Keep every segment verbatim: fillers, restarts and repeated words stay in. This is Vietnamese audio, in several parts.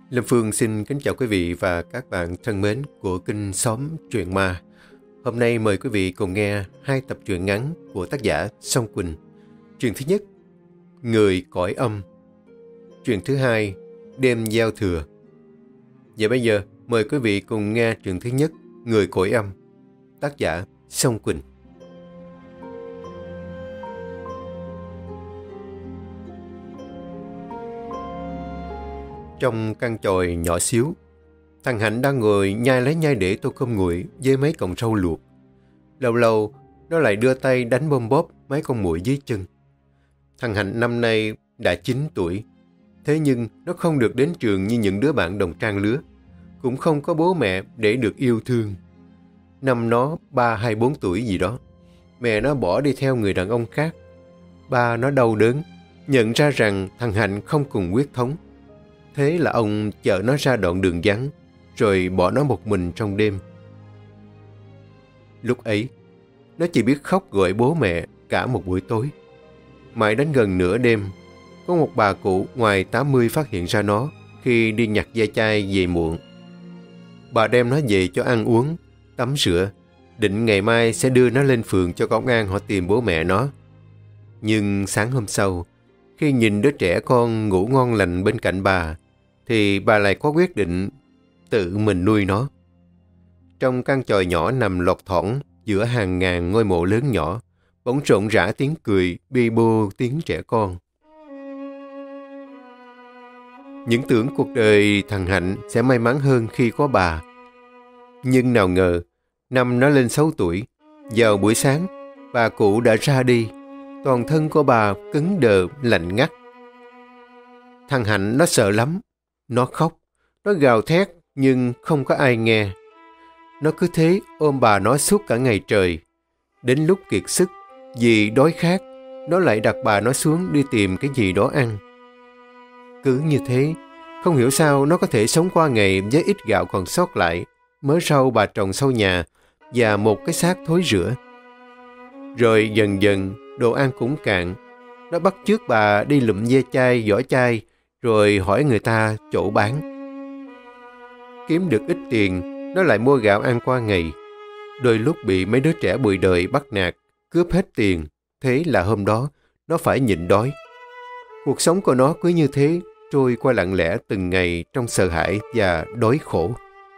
Lâm Phương xin kính chào quý vị và các bạn thân mến của kênh Xóm Truyện Ma. Hôm nay mời quý vị cùng nghe hai tập truyện ngắn của tác giả Song Quỳnh. Truyện thứ nhất, Người cõi âm. Truyện thứ hai, Đêm giao thừa. Và bây giờ mời quý vị cùng nghe truyện thứ nhất, Người cõi âm, tác giả Song Quỳnh. Trong căn chòi nhỏ xíu, thằng Hạnh đang ngồi nhai lấy nhai để tô cơm nguội với mấy cọng rau luộc. Lâu lâu, nó lại đưa tay đánh bom bóp mấy con muỗi dưới chân. Thằng Hạnh năm nay đã chín tuổi, thế nhưng nó không được đến trường như những đứa bạn đồng trang lứa, cũng không có bố mẹ để được yêu thương. Năm nó ba hay bốn tuổi gì đó, mẹ nó bỏ đi theo người đàn ông khác. Ba nó đau đớn, nhận ra rằng thằng Hạnh không cùng huyết thống. Thế là ông chở nó ra đoạn đường vắng, rồi bỏ nó một mình trong đêm. Lúc ấy, nó chỉ biết khóc gọi bố mẹ cả một buổi tối. Mãi đến gần nửa đêm, có một bà cụ ngoài tám mươi phát hiện ra nó khi đi nhặt ve chai về muộn. Bà đem nó về cho ăn uống, tắm rửa, định ngày mai sẽ đưa nó lên phường cho công an họ tìm bố mẹ nó. Nhưng sáng hôm sau, khi nhìn đứa trẻ con ngủ ngon lành bên cạnh bà, thì bà lại có quyết định tự mình nuôi nó. Trong căn chòi nhỏ nằm lọt thỏng giữa hàng ngàn ngôi mộ lớn nhỏ, bỗng rộn rã tiếng cười, bi bô tiếng trẻ con. Những tưởng cuộc đời thằng Hạnh sẽ may mắn hơn khi có bà. Nhưng nào ngờ, năm nó lên sáu tuổi, vào buổi sáng, bà cụ đã ra đi. Toàn thân của bà cứng đờ, lạnh ngắt. Thằng Hạnh nó sợ lắm. Nó khóc, nó gào thét, nhưng không có ai nghe. Nó cứ thế ôm bà nó suốt cả ngày trời. Đến lúc kiệt sức, vì đói khát, nó lại đặt bà nó xuống đi tìm cái gì đó ăn. Cứ như thế, không hiểu sao nó có thể sống qua ngày với ít gạo còn sót lại, mớ rau bà trồng sau nhà và một cái xác thối rữa. Rồi dần dần, đồ ăn cũng cạn. Nó bắt chước bà đi lụm ve chai, vỏ chai, rồi hỏi người ta chỗ bán. Kiếm được ít tiền, nó lại mua gạo ăn qua ngày. Đôi lúc bị mấy đứa trẻ bụi đời bắt nạt, cướp hết tiền. Thế là hôm đó, nó phải nhịn đói. Cuộc sống của nó cứ như thế, trôi qua lặng lẽ từng ngày trong sợ hãi và đói khổ.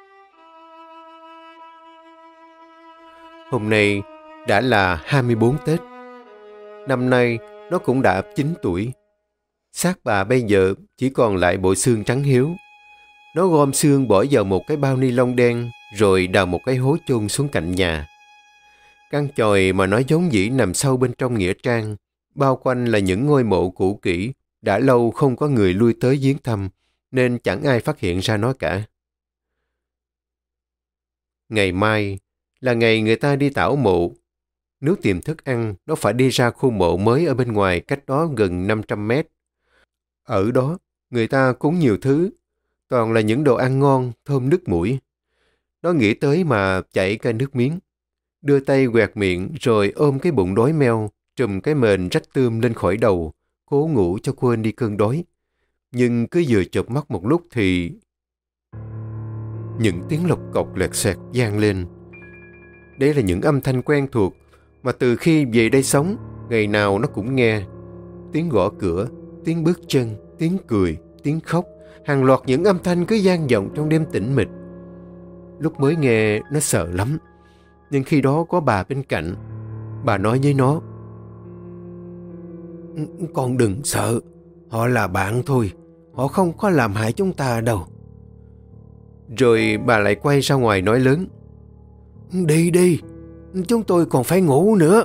Hôm nay đã là hai mươi bốn Tết. Năm nay, nó cũng đã chín tuổi. Xác bà bây giờ chỉ còn lại bộ xương trắng hiếu. Nó gom xương bỏ vào một cái bao ni lông đen, rồi đào một cái hố chôn xuống cạnh nhà. Căn chòi mà nó vốn dĩ nằm sâu bên trong nghĩa trang, bao quanh là những ngôi mộ cũ kỹ, đã lâu không có người lui tới viếng thăm, nên chẳng ai phát hiện ra nó cả. Ngày mai là ngày người ta đi tảo mộ. Nếu tìm thức ăn, nó phải đi ra khu mộ mới ở bên ngoài, cách đó gần năm trăm mét. Ở đó, người ta cúng nhiều thứ, toàn là những đồ ăn ngon, thơm nức mũi. Nó nghĩ tới mà chảy cả nước miếng. Đưa tay quẹt miệng rồi ôm cái bụng đói meo, trùm cái mền rách tươm lên khỏi đầu, cố ngủ cho quên đi cơn đói. Nhưng cứ vừa chợp mắt một lúc thì... những tiếng lộc cọc lẹt xẹt vang lên. Đây là những âm thanh quen thuộc mà từ khi về đây sống, ngày nào nó cũng nghe. Tiếng gõ cửa, tiếng bước chân, tiếng cười, tiếng khóc, hàng loạt những âm thanh cứ vang vọng trong đêm tĩnh mịch. Lúc mới nghe nó sợ lắm, nhưng khi đó có bà bên cạnh, bà nói với nó: "Con đừng sợ, họ là bạn thôi, họ không có làm hại chúng ta đâu." Rồi bà lại quay ra ngoài nói lớn: "Đi đi, chúng tôi còn phải ngủ nữa."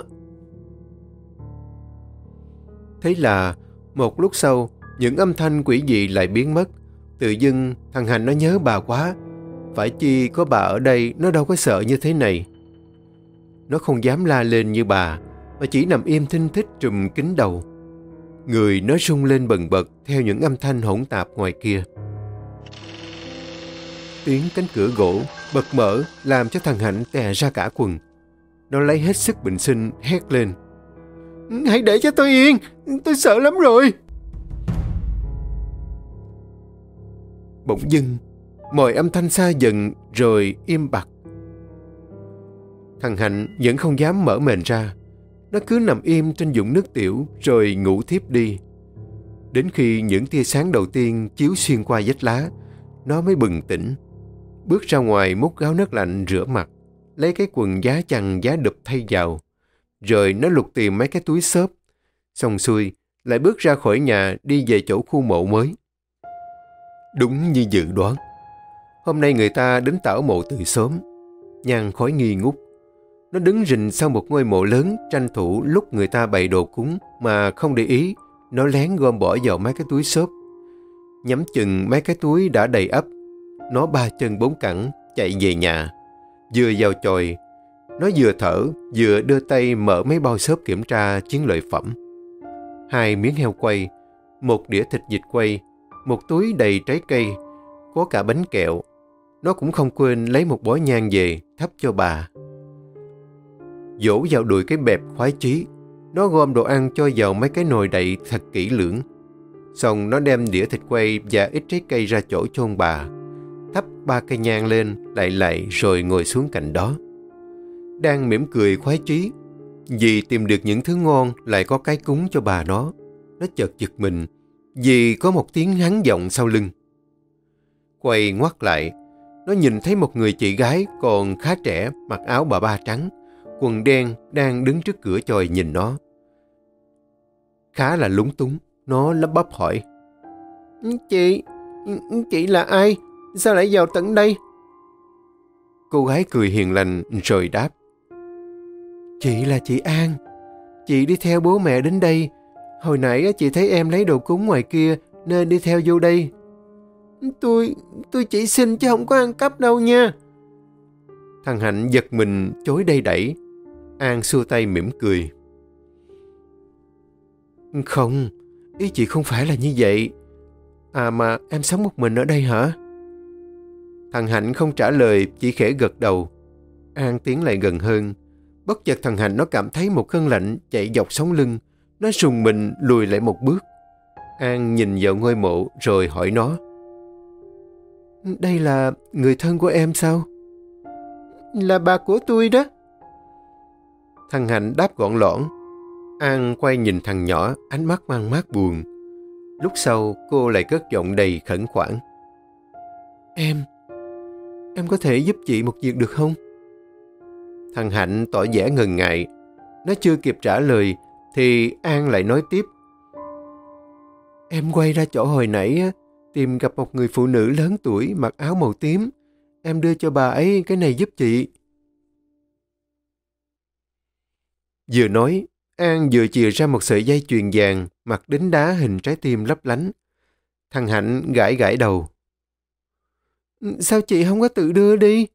Thế là một lúc sau, những âm thanh quỷ dị lại biến mất. Tự dưng thằng Hành nó nhớ bà quá. Phải chi có bà ở đây, nó đâu có sợ như thế này. Nó không dám la lên như bà, mà chỉ nằm im thinh thích trùm kín đầu. Người nó rung lên bần bật theo những âm thanh hỗn tạp ngoài kia. Tiếng cánh cửa gỗ bật mở làm cho thằng Hạnh tè ra cả quần. Nó lấy hết sức bình sinh hét lên: "Hãy để cho tôi yên, tôi sợ lắm rồi." Bỗng dưng, mọi âm thanh xa dần rồi im bặt. Thằng Hạnh vẫn không dám mở mền ra. Nó cứ nằm im trên vũng nước tiểu rồi ngủ thiếp đi. Đến khi những tia sáng đầu tiên chiếu xuyên qua vách lá, nó mới bừng tỉnh. Bước ra ngoài múc gáo nước lạnh rửa mặt, lấy cái quần giá chằng giá đụp thay vào. Rồi nó lục tìm mấy cái túi xốp. Xong xuôi, lại bước ra khỏi nhà đi về chỗ khu mộ mới. Đúng như dự đoán, hôm nay người ta đến tảo mộ từ sớm. Nhang khói nghi ngút. Nó đứng rình sau một ngôi mộ lớn, tranh thủ lúc người ta bày đồ cúng mà không để ý. Nó lén gom bỏ vào mấy cái túi xốp. Nhắm chừng mấy cái túi đã đầy ắp, nó ba chân bốn cẳng chạy về nhà. Vừa vào chòi, nó vừa thở vừa đưa tay mở mấy bao xốp kiểm tra chiến lợi phẩm. Hai miếng heo quay, một đĩa thịt vịt quay, một túi đầy trái cây, có cả bánh kẹo. Nó cũng không quên lấy một bó nhang về thắp cho bà. Dỗ vào đùi cái bẹp khoái chí, nó gom đồ ăn cho vào mấy cái nồi đậy thật kỹ lưỡng. Xong nó đem đĩa thịt quay và ít trái cây ra chỗ chôn bà, thắp ba cây nhang lên, lại lại rồi ngồi xuống cạnh đó. Đang mỉm cười khoái chí, vì tìm được những thứ ngon lại có cái cúng cho bà nó. Nó chợt giật mình, vì có một tiếng hắn giọng sau lưng. Quay ngoắt lại, nó nhìn thấy một người chị gái còn khá trẻ, mặc áo bà ba trắng, quần đen đang đứng trước cửa chòi nhìn nó. Khá là lúng túng, nó lắp bắp hỏi. Chị, chị là ai? Sao lại vào tận đây? Cô gái cười hiền lành rồi đáp. Chị là chị An. Chị đi theo bố mẹ đến đây. Hồi nãy chị thấy em lấy đồ cúng ngoài kia nên đi theo vô đây. Tôi, tôi chỉ xin chứ không có ăn cắp đâu nha. Thằng Hạnh giật mình chối đây đẩy. An xua tay mỉm cười. Không, ý chị không phải là như vậy. À mà em sống một mình ở đây hả? Thằng Hạnh không trả lời, chỉ khẽ gật đầu. An tiến lại gần hơn. Bất chợt thằng Hạnh nó cảm thấy một cơn lạnh chạy dọc sống lưng. Nó rùng mình lùi lại một bước. An nhìn vào ngôi mộ rồi hỏi nó. Đây là người thân của em sao? Là bà của tôi đó. Thằng Hạnh đáp gọn lõn. An quay nhìn thằng nhỏ, ánh mắt mang mát buồn. Lúc sau cô lại cất giọng đầy khẩn khoản. Em, em có thể giúp chị một việc được không? Thằng Hạnh tỏ vẻ ngần ngại. Nó chưa kịp trả lời thì An lại nói tiếp. Em quay ra chỗ hồi nãy tìm gặp một người phụ nữ lớn tuổi mặc áo màu tím. Em đưa cho bà ấy cái này giúp chị. Vừa nói, An vừa chìa ra một sợi dây chuyền vàng mặc đính đá hình trái tim lấp lánh. Thằng Hạnh gãi gãi đầu. Sao chị không có tự đưa đi?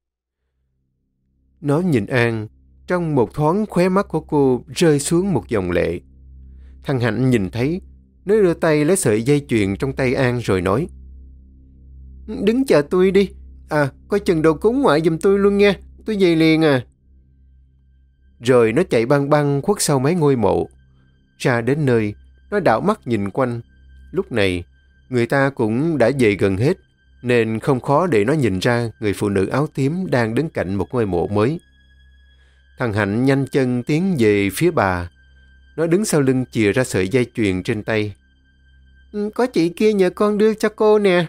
Nó nhìn An, trong một thoáng khóe mắt của cô rơi xuống một dòng lệ. Thằng Hạnh nhìn thấy, nó đưa tay lấy sợi dây chuyền trong tay An rồi nói. Đứng chờ tôi đi. À, coi chừng đồ cúng ngoại giùm tôi luôn nha. Tôi về liền à. Rồi nó chạy băng băng khuất sau mấy ngôi mộ. Ra đến nơi, nó đảo mắt nhìn quanh. Lúc này, người ta cũng đã về gần hết, nên không khó để nó nhìn ra người phụ nữ áo tím đang đứng cạnh một ngôi mộ mới. Thằng Hạnh nhanh chân tiến về phía bà. Nó đứng sau lưng chìa ra sợi dây chuyền trên tay. Có chị kia nhờ con đưa cho cô nè.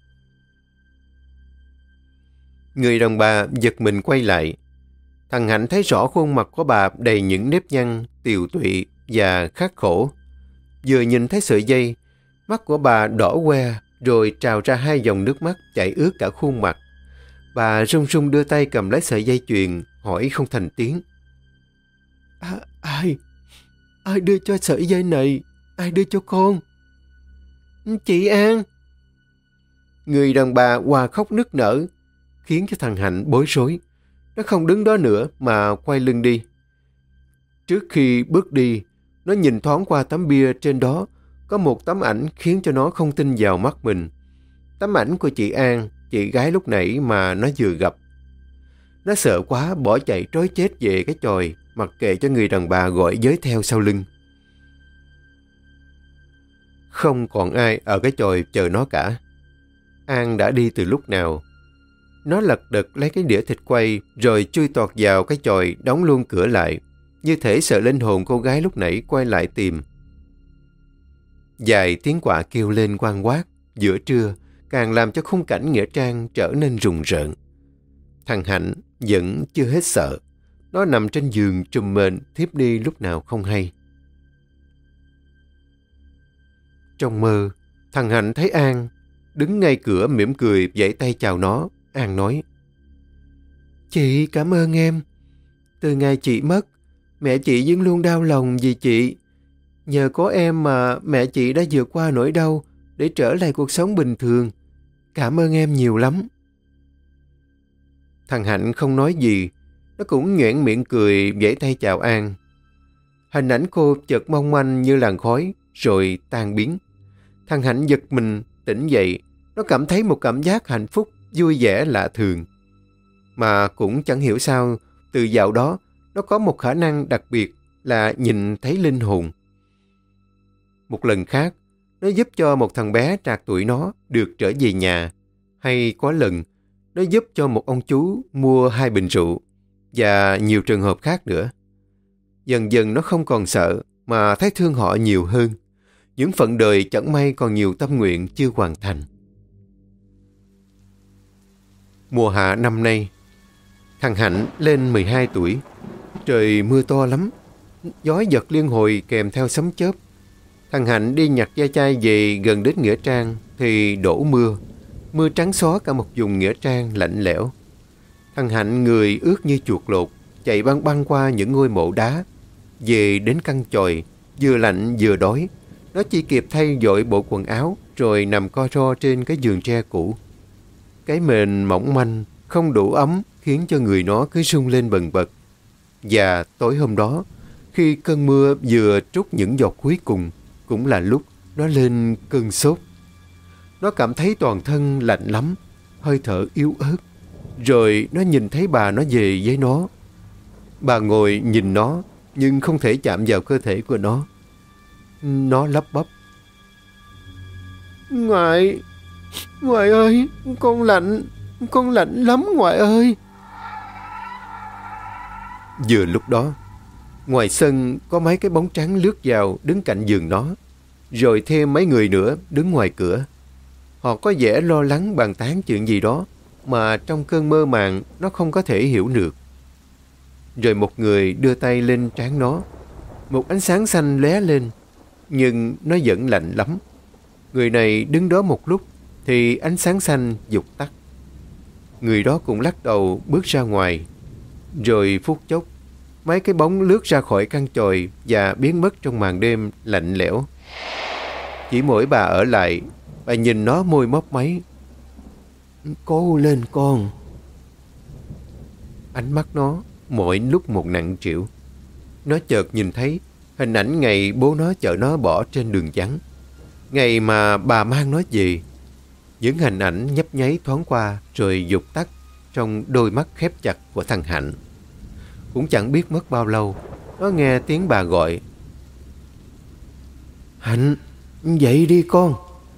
Người đàn bà giật mình quay lại. Thằng Hạnh thấy rõ khuôn mặt của bà đầy những nếp nhăn, tiều tụy và khắc khổ. Vừa nhìn thấy sợi dây, mắt của bà đỏ que rồi trào ra hai dòng nước mắt chảy ướt cả khuôn mặt. Bà run run đưa tay cầm lấy sợi dây chuyền, hỏi không thành tiếng. À, ai? Ai đưa cho sợi dây này? Ai đưa cho con? Chị An. Người đàn bà hòa khóc nức nở, khiến cho thằng Hạnh bối rối. Nó không đứng đó nữa mà quay lưng đi. Trước khi bước đi, nó nhìn thoáng qua tấm bia trên đó, có một tấm ảnh khiến cho nó không tin vào mắt mình. Tấm ảnh của chị An, chị gái lúc nãy mà nó vừa gặp. Nó sợ quá bỏ chạy trối chết về cái chòi, mặc kệ cho người đàn bà gọi giới theo sau lưng. Không còn ai ở cái chòi chờ nó cả. An đã đi từ lúc nào. Nó lật đật lấy cái đĩa thịt quay rồi chui tọt vào cái chòi, đóng luôn cửa lại, như thể sợ linh hồn cô gái lúc nãy quay lại tìm. Vài tiếng quạ kêu lên quang quát giữa trưa càng làm cho khung cảnh nghĩa trang trở nên rùng rợn. Thằng Hạnh vẫn chưa hết sợ. Nó nằm trên giường trùm mền thiếp đi lúc nào không hay. Trong mơ, thằng Hạnh thấy An đứng ngay cửa mỉm cười vẫy tay chào nó. An nói: "Chị cảm ơn em. Từ ngày chị mất, mẹ chị vẫn luôn đau lòng vì chị. Nhờ có em mà mẹ chị đã vượt qua nỗi đau để trở lại cuộc sống bình thường. Cảm ơn em nhiều lắm." Thằng Hạnh không nói gì. Nó cũng nhoẻn miệng cười vẫy tay chào An. Hình ảnh cô chợt mong manh như làn khói rồi tan biến. Thằng Hạnh giật mình tỉnh dậy. Nó cảm thấy một cảm giác hạnh phúc vui vẻ lạ thường. Mà cũng chẳng hiểu sao từ dạo đó nó có một khả năng đặc biệt là nhìn thấy linh hồn. Một lần khác, nó giúp cho một thằng bé trạc tuổi nó được trở về nhà. Hay có lần, nó giúp cho một ông chú mua hai bình rượu và nhiều trường hợp khác nữa. Dần dần nó không còn sợ mà thấy thương họ nhiều hơn. Những phận đời chẳng may còn nhiều tâm nguyện chưa hoàn thành. Mùa hạ năm nay, thằng Hạnh lên mười hai tuổi. Trời mưa to lắm. Gió giật liên hồi kèm theo sấm chớp. Thằng Hạnh đi nhặt ve chai về gần đến nghĩa trang thì đổ mưa. Mưa trắng xóa cả một vùng nghĩa trang lạnh lẽo. Thằng Hạnh người ướt như chuột lột, chạy băng băng qua những ngôi mộ đá. Về đến căn chòi, vừa lạnh vừa đói. Nó chỉ kịp thay dội bộ quần áo rồi nằm co ro trên cái giường tre cũ. Cái mền mỏng manh, không đủ ấm khiến cho người nó cứ rung lên bần bật. Và tối hôm đó, khi cơn mưa vừa trút những giọt cuối cùng, cũng là lúc nó lên cơn sốt. Nó cảm thấy toàn thân lạnh lắm, hơi thở yếu ớt. Rồi nó nhìn thấy bà nó về với nó. Bà ngồi nhìn nó, nhưng không thể chạm vào cơ thể của nó. Nó lắp bắp: "Ngoại, ngoại ơi, con lạnh, con lạnh lắm ngoại ơi." Vừa lúc đó, ngoài sân có mấy cái bóng trắng lướt vào đứng cạnh giường nó, rồi thêm mấy người nữa đứng ngoài cửa. Họ có vẻ lo lắng bàn tán chuyện gì đó mà trong cơn mơ màng nó không có thể hiểu được. Rồi một người đưa tay lên trán nó. Một ánh sáng xanh lóe lên, nhưng nó vẫn lạnh lắm. Người này đứng đó một lúc thì ánh sáng xanh vụt tắt. Người đó cũng lắc đầu bước ra ngoài. Rồi phút chốc, mấy cái bóng lướt ra khỏi căn chòi và biến mất trong màn đêm lạnh lẽo. Chỉ mỗi bà ở lại. Bà nhìn nó môi mấp máy: "Cố lên con." Ánh mắt nó mỗi lúc một nặng trĩu. Nó chợt nhìn thấy hình ảnh ngày bố nó chở nó bỏ trên đường vắng, ngày mà bà mang nó về. Những hình ảnh nhấp nháy thoáng qua rồi vụt tắt trong đôi mắt khép chặt của thằng Hạnh. Cũng chẳng biết mất bao lâu, nó nghe tiếng bà gọi: "Hạnh, dậy đi con."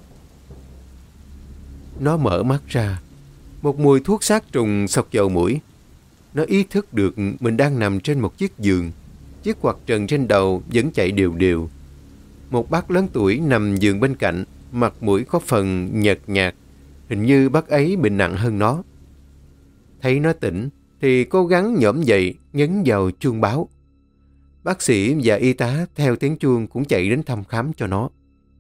Nó mở mắt ra. Một mùi thuốc sát trùng xộc vào mũi. Nó ý thức được mình đang nằm trên một chiếc giường. Chiếc quạt trần trên đầu vẫn chạy đều đều. Một bác lớn tuổi nằm giường bên cạnh, mặt mũi có phần nhợt nhạt. Hình như bác ấy bệnh nặng hơn nó. Thấy nó tỉnh thì cố gắng nhổm dậy nhấn vào chuông báo. Bác sĩ và y tá theo tiếng chuông cũng chạy đến thăm khám cho nó.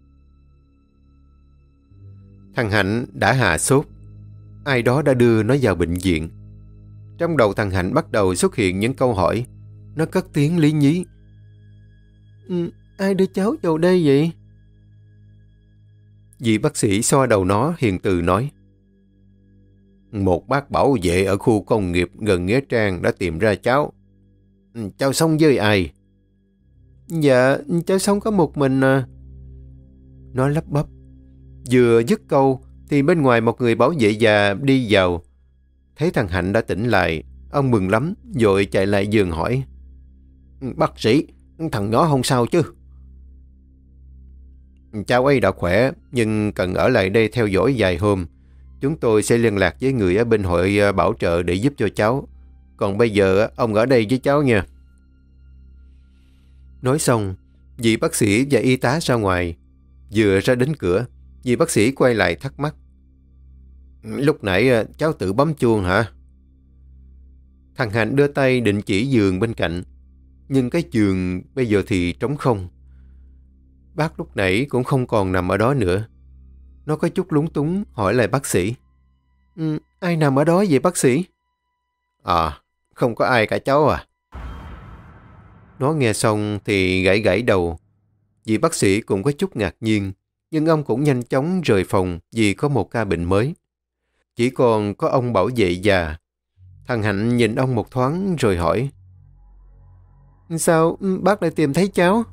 Thằng Hạnh đã hạ sốt. Ai đó đã đưa nó vào bệnh viện. Trong đầu thằng Hạnh bắt đầu xuất hiện những câu hỏi. Nó cất tiếng lý nhí: "Ừ, ai đưa cháu vào đây vậy?" Vị bác sĩ xoa đầu nó hiền từ nói: "Một bác bảo vệ ở khu công nghiệp gần nghĩa trang đã tìm ra cháu. Cháu sống với ai?" "Dạ, cháu sống có một mình à." Nó lắp bắp. Vừa dứt câu thì bên ngoài một người bảo vệ già đi vào. Thấy thằng Hạnh đã tỉnh lại, ông mừng lắm, vội chạy lại giường hỏi: "Bác sĩ, thằng nhỏ không sao chứ?" "Cháu ấy đã khỏe, nhưng cần ở lại đây theo dõi vài hôm. chúng tôi sẽ liên lạc với người ở bên hội bảo trợ để giúp cho cháu. Còn bây giờ ông ở đây với cháu nha. Nói xong, vị bác sĩ và y tá ra ngoài. Vừa ra đến cửa, vị bác sĩ quay lại thắc mắc. Lúc nãy cháu tự bấm chuông hả? Thằng Hạnh đưa tay định chỉ giường bên cạnh, nhưng cái giường bây giờ thì trống không. Bác lúc nãy cũng không còn nằm ở đó nữa. Nó có chút lúng túng hỏi lại bác sĩ. Ừ, ai nằm ở đó vậy bác sĩ? À, không có ai cả cháu à. Nó nghe xong thì gãy gãy đầu. Vị bác sĩ cũng có chút ngạc nhiên, nhưng ông cũng nhanh chóng rời phòng vì có một ca bệnh mới. Chỉ còn có ông bảo vệ già. Thằng Hạnh nhìn ông một thoáng rồi hỏi. Sao bác lại tìm thấy cháu?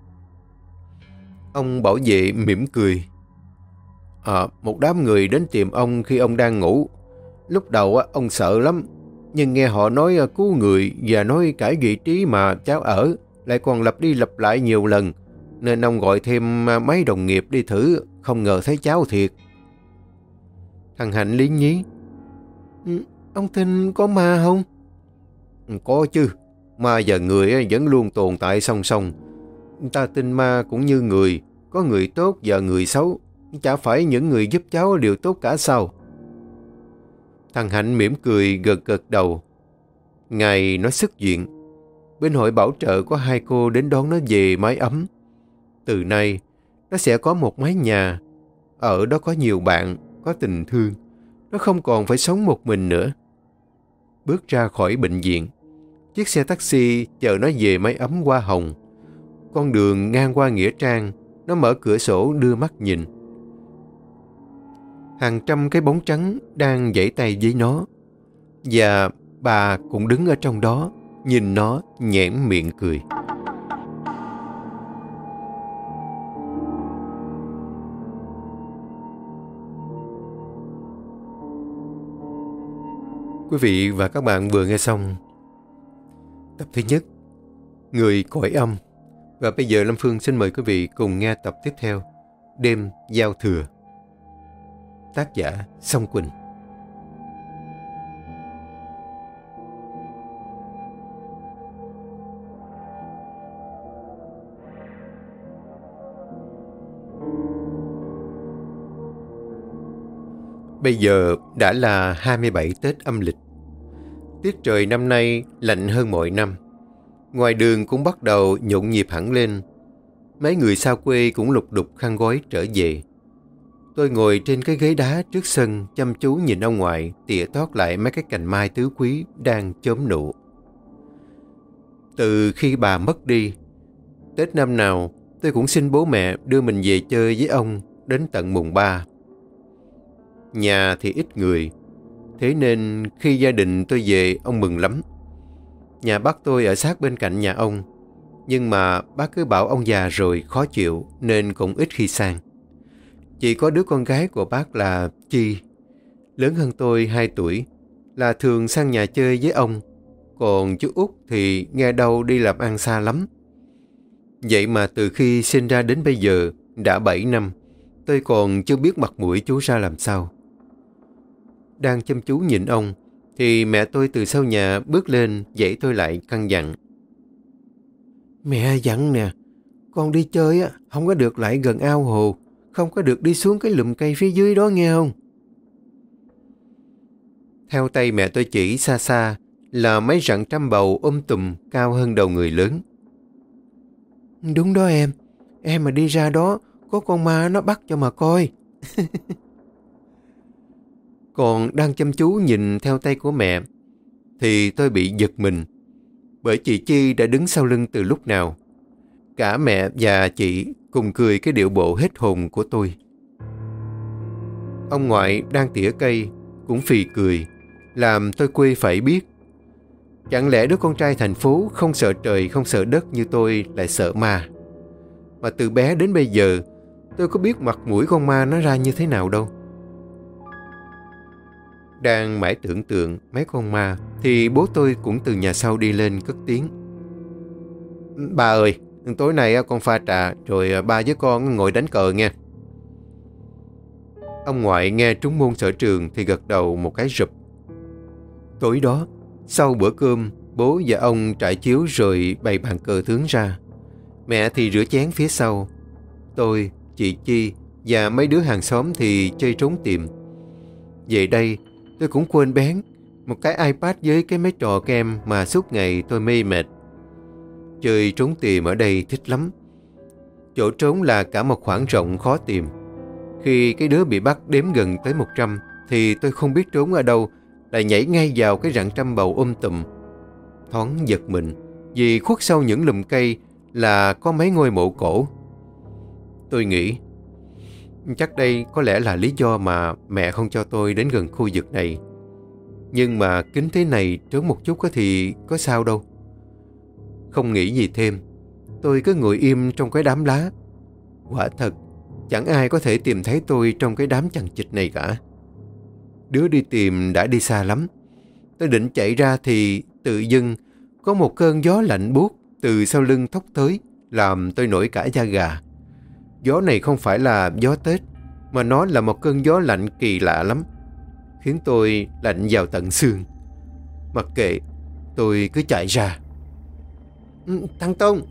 Ông bảo vệ mỉm cười. À, một đám người đến tìm ông khi ông đang ngủ. Lúc đầu ông sợ lắm, nhưng nghe họ nói cứu người và nói cả vị trí mà cháu ở lại còn lặp đi lặp lại nhiều lần, nên ông gọi thêm mấy đồng nghiệp đi thử, không ngờ thấy cháu thiệt. Thằng Hạnh liến nhí. Ông tin có ma không? Có chứ, ma và người vẫn luôn tồn tại song song. Ta tin ma cũng như người, có người tốt và người xấu. Chả phải những người giúp cháu đều tốt cả sao? Thằng Hạnh mỉm cười gật gật đầu. Ngày nó xuất viện, bên hội bảo trợ có hai cô đến đón nó về mái ấm. Từ nay, nó sẽ có một mái nhà. Ở đó có nhiều bạn, có tình thương. Nó không còn phải sống một mình nữa. Bước ra khỏi bệnh viện, chiếc xe taxi chờ nó về mái ấm hoa hồng. Con đường ngang qua Nghĩa Trang, nó mở cửa sổ đưa mắt nhìn. Hàng trăm cái bóng trắng đang giãy tay với nó. Và bà cũng đứng ở trong đó, nhìn nó nhoẻn miệng cười. Quý vị và các bạn vừa nghe xong tập thứ nhất, Người cõi âm. Và bây giờ Lâm Phương xin mời quý vị cùng nghe tập tiếp theo, Đêm giao thừa. Tác giả Song Quỳnh. Bây giờ đã là hai mươi bảy Tết âm lịch. Tiết trời năm nay lạnh hơn mọi năm. Ngoài đường cũng bắt đầu nhộn nhịp hẳn lên. Mấy người xa quê cũng lục đục khăn gói trở về. Tôi ngồi trên cái ghế đá trước sân chăm chú nhìn ông ngoại tỉa tót lại mấy cái cành mai tứ quý đang chớm nụ. Từ khi bà mất đi, Tết năm nào tôi cũng xin bố mẹ đưa mình về chơi với ông đến tận mùng ba. Nhà thì ít người, thế nên khi gia đình tôi về ông mừng lắm. Nhà bác tôi ở sát bên cạnh nhà ông, nhưng mà bác cứ bảo ông già rồi khó chịu nên cũng ít khi sang. Chỉ có đứa con gái của bác là Chi, lớn hơn tôi hai tuổi, là thường sang nhà chơi với ông. Còn chú Út thì nghe đâu đi làm ăn xa lắm. Vậy mà từ khi sinh ra đến bây giờ, đã bảy năm, tôi còn chưa biết mặt mũi chú ra làm sao. Đang chăm chú nhìn ông, thì mẹ tôi từ sau nhà bước lên dãy tôi lại căn dặn. Mẹ dặn nè, con đi chơi á, không có được lại gần ao hồ, không có được đi xuống cái lùm cây phía dưới đó nghe không? Theo tay mẹ tôi chỉ xa xa là mấy rặng trăm bầu um tùm cao hơn đầu người lớn. Đúng đó em, em mà đi ra đó, có con ma nó bắt cho mà coi. Còn đang chăm chú nhìn theo tay của mẹ, thì tôi bị giật mình, bởi chị Chi đã đứng sau lưng từ lúc nào. Cả mẹ và chị cùng cười cái điệu bộ hết hồn của tôi. Ông ngoại đang tỉa cây cũng phì cười, làm tôi quê phải biết. Chẳng lẽ đứa con trai thành phố không sợ trời không sợ đất như tôi lại sợ ma? Mà từ bé đến bây giờ, tôi có biết mặt mũi con ma nó ra như thế nào đâu. Đang mãi tưởng tượng mấy con ma, thì bố tôi cũng từ nhà sau đi lên cất tiếng. Ba ơi, tối nay con pha trà, rồi ba với con ngồi đánh cờ nha. Ông ngoại nghe trúng môn sở trường thì gật đầu một cái rụp. Tối đó, sau bữa cơm, bố và ông trải chiếu rồi bày bàn cờ tướng ra. Mẹ thì rửa chén phía sau. Tôi, chị Chi và mấy đứa hàng xóm thì chơi trốn tìm. Về đây, tôi cũng quên bén một cái iPad với cái mấy trò kem mà suốt ngày tôi mê mệt. Chơi trốn tìm ở đây thích lắm. Chỗ trốn là cả một khoảng rộng khó tìm. Khi cái đứa bị bắt đếm gần tới một trăm thì tôi không biết trốn ở đâu, lại nhảy ngay vào cái rặng trăm bầu um tùm. Thoáng giật mình vì khuất sau những lùm cây là có mấy ngôi mộ cổ. Tôi nghĩ chắc đây có lẽ là lý do mà mẹ không cho tôi đến gần khu vực này. Nhưng mà kín thế này trốn một chút thì có sao đâu. Không nghĩ gì thêm, tôi cứ ngồi im trong cái đám lá. Quả thật, chẳng ai có thể tìm thấy tôi trong cái đám chằng chịt này cả. Đứa đi tìm đã đi xa lắm. Tôi định chạy ra thì tự dưng có một cơn gió lạnh buốt từ sau lưng thốc tới, làm tôi nổi cả da gà. Gió này không phải là gió Tết, mà nó là một cơn gió lạnh kỳ lạ lắm, khiến tôi lạnh vào tận xương. Mặc kệ, tôi cứ chạy ra. Thằng Tông!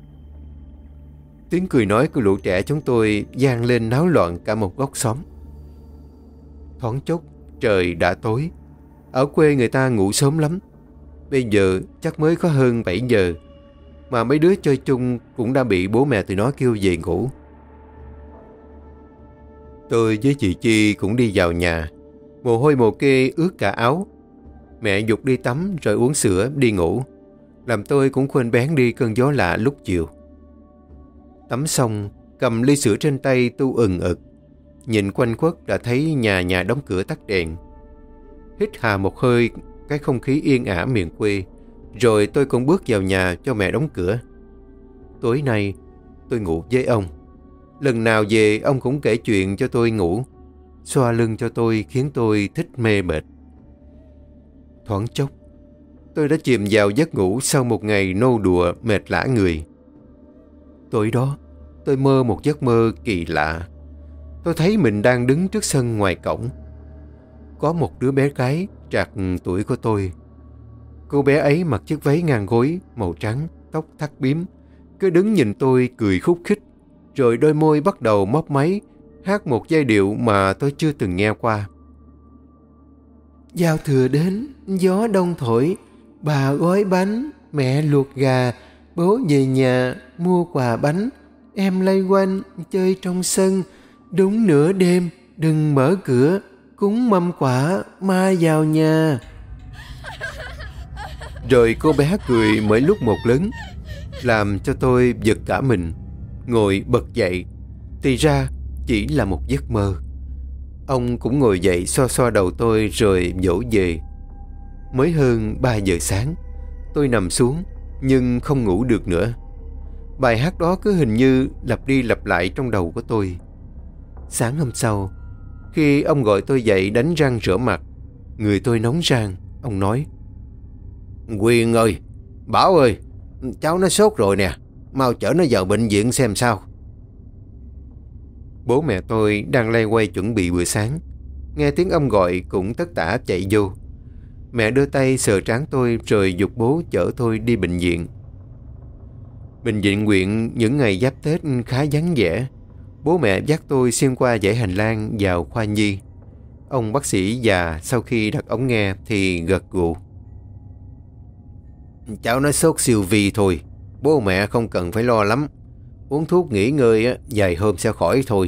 Tiếng cười nói của lũ trẻ chúng tôi vang lên náo loạn cả một góc xóm. Thoáng chốc trời đã tối. Ở quê người ta ngủ sớm lắm. Bây giờ chắc mới có hơn bảy giờ, mà mấy đứa chơi chung cũng đã bị bố mẹ tụi nó kêu về ngủ. Tôi với chị Chi cũng đi vào nhà. Mồ hôi mồ kê ướt cả áo. Mẹ giục đi tắm rồi uống sữa đi ngủ, làm tôi cũng quên bén đi cơn gió lạ lúc chiều. Tắm xong, cầm ly sữa trên tay tu ừng ực. Nhìn quanh quất đã thấy nhà nhà đóng cửa tắt đèn. Hít hà một hơi cái không khí yên ả miền quê, rồi tôi cũng bước vào nhà cho mẹ đóng cửa. Tối nay tôi ngủ với ông. Lần nào về ông cũng kể chuyện cho tôi ngủ, xoa lưng cho tôi khiến tôi thích mê mệt. Thoáng chốc tôi đã chìm vào giấc ngủ sau một ngày nô đùa mệt lả người. Tối đó tôi mơ một giấc mơ kỳ lạ. Tôi thấy mình đang đứng trước sân ngoài cổng. Có một đứa bé gái trạc tuổi của tôi. Cô bé ấy mặc chiếc váy ngang gối màu trắng, tóc thắt bím, cứ đứng nhìn tôi cười khúc khích, rồi đôi môi bắt đầu móp máy hát một giai điệu mà tôi chưa từng nghe qua. Giao thừa đến, gió đông thổi, bà gói bánh, mẹ luộc gà, bố về nhà mua quà bánh, em lây quanh chơi trong sân, đúng nửa đêm đừng mở cửa, cúng mâm quả ma vào nhà. Rồi cô bé cười mỗi lúc một lớn, làm cho tôi giật cả mình, ngồi bật dậy. Thì ra chỉ là một giấc mơ. Ông cũng ngồi dậy xoa xoa đầu tôi rồi dỗ về. Mới hơn ba giờ sáng, tôi nằm xuống nhưng không ngủ được nữa. Bài hát đó cứ hình như lặp đi lặp lại trong đầu của tôi. Sáng hôm sau, khi ông gọi tôi dậy đánh răng rửa mặt, người tôi nóng rang. Ông nói: Quyền ơi, Bảo ơi, cháu nó sốt rồi nè, mau chở nó vào bệnh viện xem sao. Bố mẹ tôi đang loay hoay chuẩn bị bữa sáng, nghe tiếng ông gọi cũng tất tả chạy vô. Mẹ đưa tay sờ trán tôi rồi giục bố chở tôi đi bệnh viện. Bệnh viện huyện những ngày giáp Tết khá vắng vẻ. Bố mẹ dắt tôi xuyên qua dãy hành lang vào khoa nhi. Ông bác sĩ già sau khi đặt ống nghe thì gật gù: Cháu nói sốt siêu vi thôi, bố mẹ không cần phải lo lắm. Uống thuốc nghỉ ngơi vài hôm sẽ khỏi thôi.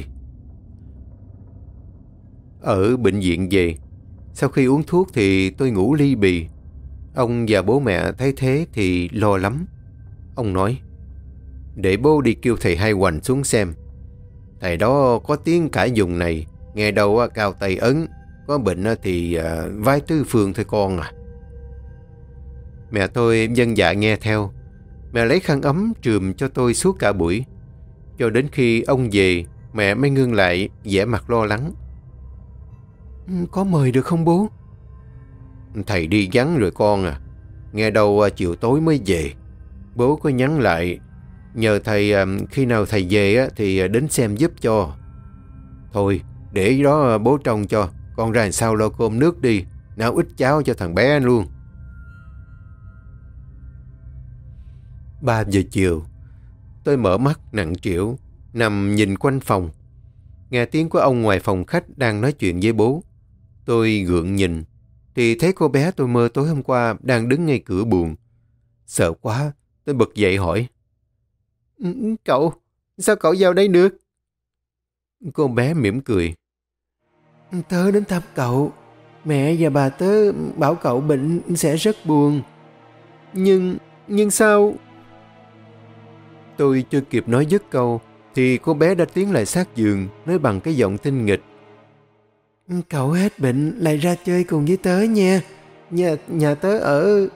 Ở bệnh viện về, sau khi uống thuốc thì tôi ngủ li bì. Ông và bố mẹ thấy thế thì lo lắm. Ông nói: Để bố đi kêu thầy Hai Hoành xuống xem. Thầy đó có tiếng cả vùng này, nghe đâu cao tay ấn, có bệnh thì vai tứ phương thôi con à. Mẹ tôi vâng dạ nghe theo. Mẹ lấy khăn ấm trùm cho tôi suốt cả buổi. Cho đến khi ông về, mẹ mới ngưng lại vẻ mặt lo lắng. Có mời được không bố? Thầy đi vắng rồi con à, nghe đâu chiều tối mới về. Bố có nhắn lại nhờ thầy khi nào thầy về thì đến xem giúp cho. Thôi Để đó bố trông cho. Con ra làm sao lo cơm nước đi. Nấu ít cháo cho thằng bé luôn. Ba giờ chiều, tôi mở mắt nặng trĩu, nằm nhìn quanh phòng. Nghe tiếng của ông ngoài phòng khách đang nói chuyện với bố. Tôi gượng nhìn, thì thấy cô bé tôi mơ tối hôm qua đang đứng ngay cửa buồng. Sợ quá, tôi bật dậy hỏi. Cậu, sao cậu vào đây được? Cô bé mỉm cười. Tớ đến thăm cậu. Mẹ và bà tớ bảo cậu bệnh sẽ rất buồn. Nhưng, nhưng sao? Tôi chưa kịp nói dứt câu, thì cô bé đã tiến lại sát giường, nói bằng cái giọng tinh nghịch. Cậu hết bệnh lại ra chơi cùng với tớ nha. Nhà, nhà tớ ở...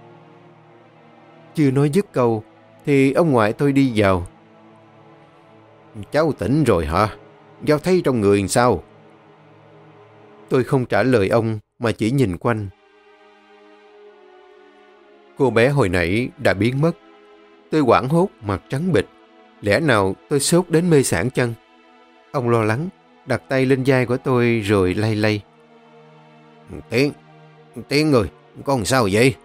Chưa nói dứt câu, thì ông ngoại tôi đi vào. Cháu tỉnh rồi hả? Cháu thấy trong người làm sao? Tôi không trả lời ông, mà chỉ nhìn quanh. Cô bé hồi nãy đã biến mất. Tôi hoảng hốt, mặt trắng bệch. Lẽ nào tôi sốt đến mê sảng chăng? Ông lo lắng, đặt tay lên vai của tôi rồi lay lay. Tiến, Tiến ơi, con sao vậy?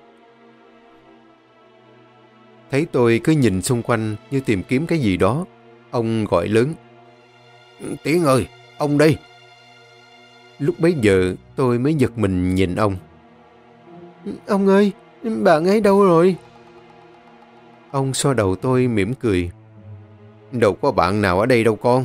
Thấy tôi cứ nhìn xung quanh như tìm kiếm cái gì đó, ông gọi lớn. Tiến ơi, ông đây. Lúc bấy giờ tôi mới giật mình nhìn ông. Ông ơi, bạn ấy đâu rồi? Ông xoa đầu tôi mỉm cười. Đâu có bạn nào ở đây đâu con.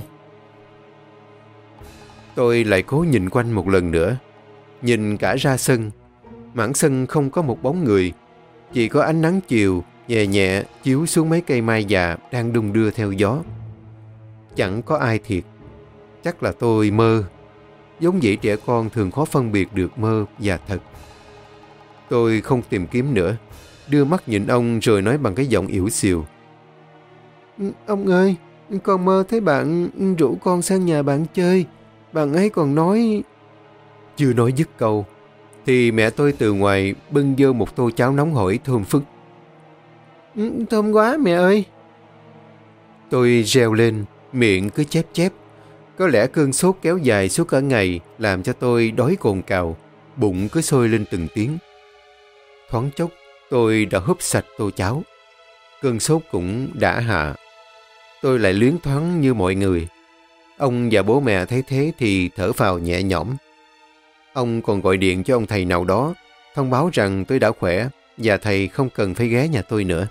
Tôi lại cố nhìn quanh một lần nữa. Nhìn cả ra sân. Mảng sân không có một bóng người. Chỉ có ánh nắng chiều nhẹ nhẹ chiếu xuống mấy cây mai già đang đung đưa theo gió. Chẳng có ai thiệt. Chắc là tôi mơ. Giống vậy trẻ con thường khó phân biệt được mơ và thật. Tôi không tìm kiếm nữa. Đưa mắt nhìn ông rồi nói bằng cái giọng yếu xìu. Ông ơi, con mơ thấy bạn rủ con sang nhà bạn chơi. Bạn ấy còn nói... Chưa nói dứt câu, thì mẹ tôi từ ngoài bưng vô một tô cháo nóng hổi thơm phức. Thơm quá mẹ ơi. Tôi reo lên, miệng cứ chép chép. Có lẽ cơn sốt kéo dài suốt cả ngày làm cho tôi đói cồn cào, bụng cứ sôi lên từng tiếng. Thoáng chốc, tôi đã húp sạch tô cháo. Cơn sốt cũng đã hạ. Tôi lại luyến thoáng như mọi người. Ông và bố mẹ thấy thế thì thở phào nhẹ nhõm. Ông còn gọi điện cho ông thầy nào đó, thông báo rằng tôi đã khỏe và thầy không cần phải ghé nhà tôi nữa.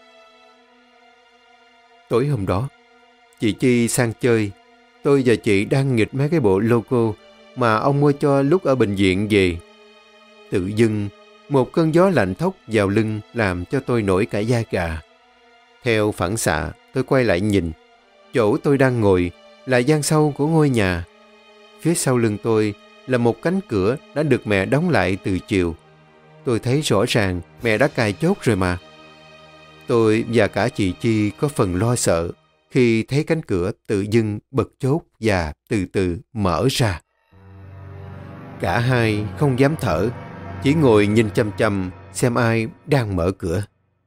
Tối hôm đó, chị Chi sang chơi. Tôi và chị đang nghịch mấy cái bộ logo mà ông mua cho lúc ở bệnh viện về. Tự dưng, một cơn gió lạnh thốc vào lưng làm cho tôi nổi cả da gà. Theo phản xạ, tôi quay lại nhìn. Chỗ tôi đang ngồi là gian sau của ngôi nhà. Phía sau lưng tôi là một cánh cửa đã được mẹ đóng lại từ chiều. Tôi thấy rõ ràng mẹ đã cài chốt rồi mà. Tôi và cả chị Chi có phần lo sợ khi thấy cánh cửa tự dưng bật chốt và từ từ mở ra. Cả hai không dám thở, chỉ ngồi nhìn chăm chăm xem ai đang mở cửa.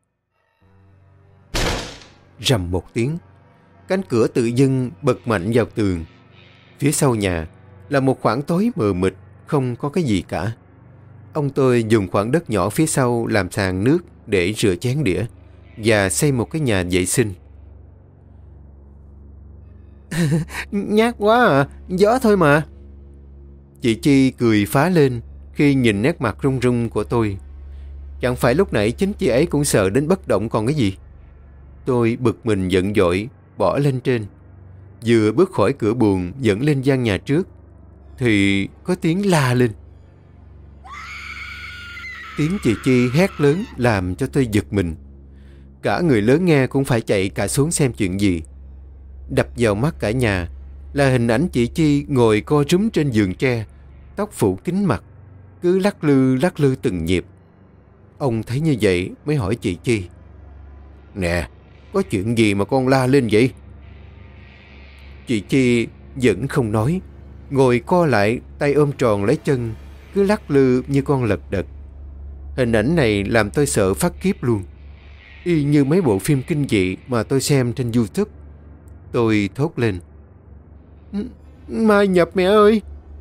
Rầm một tiếng, cánh cửa tự dưng bật mạnh vào tường. Phía sau nhà là một khoảng tối mờ mịt, không có cái gì cả. Ông tôi dùng khoảng đất nhỏ phía sau làm sàn nước để rửa chén đĩa và xây một cái nhà vệ sinh. Nhát quá à, gió thôi mà. Chị Chi cười phá lên khi nhìn nét mặt run run của tôi. Chẳng phải lúc nãy chính chị ấy cũng sợ đến bất động còn cái gì. Tôi bực mình giận dỗi, bỏ lên trên. Vừa bước khỏi cửa buồng dẫn lên gian nhà trước, thì có tiếng la lên. Tiếng chị Chi hét lớn làm cho tôi giật mình. Cả người lớn nghe cũng phải chạy cả xuống xem chuyện gì. Đập vào mắt cả nhà là hình ảnh chị Chi ngồi co rúm trên giường tre, tóc phủ kín mặt, cứ lắc lư lắc lư từng nhịp. Ông thấy như vậy mới hỏi chị Chi. Nè, có chuyện gì mà con la lên vậy? Chị Chi vẫn không nói, ngồi co lại, tay ôm tròn lấy chân, cứ lắc lư như con lật đật. Hình ảnh này làm tôi sợ phát khiếp luôn, y như mấy bộ phim kinh dị mà tôi xem trên YouTube. Tôi thốt lên. Mai nhập mẹ ơi!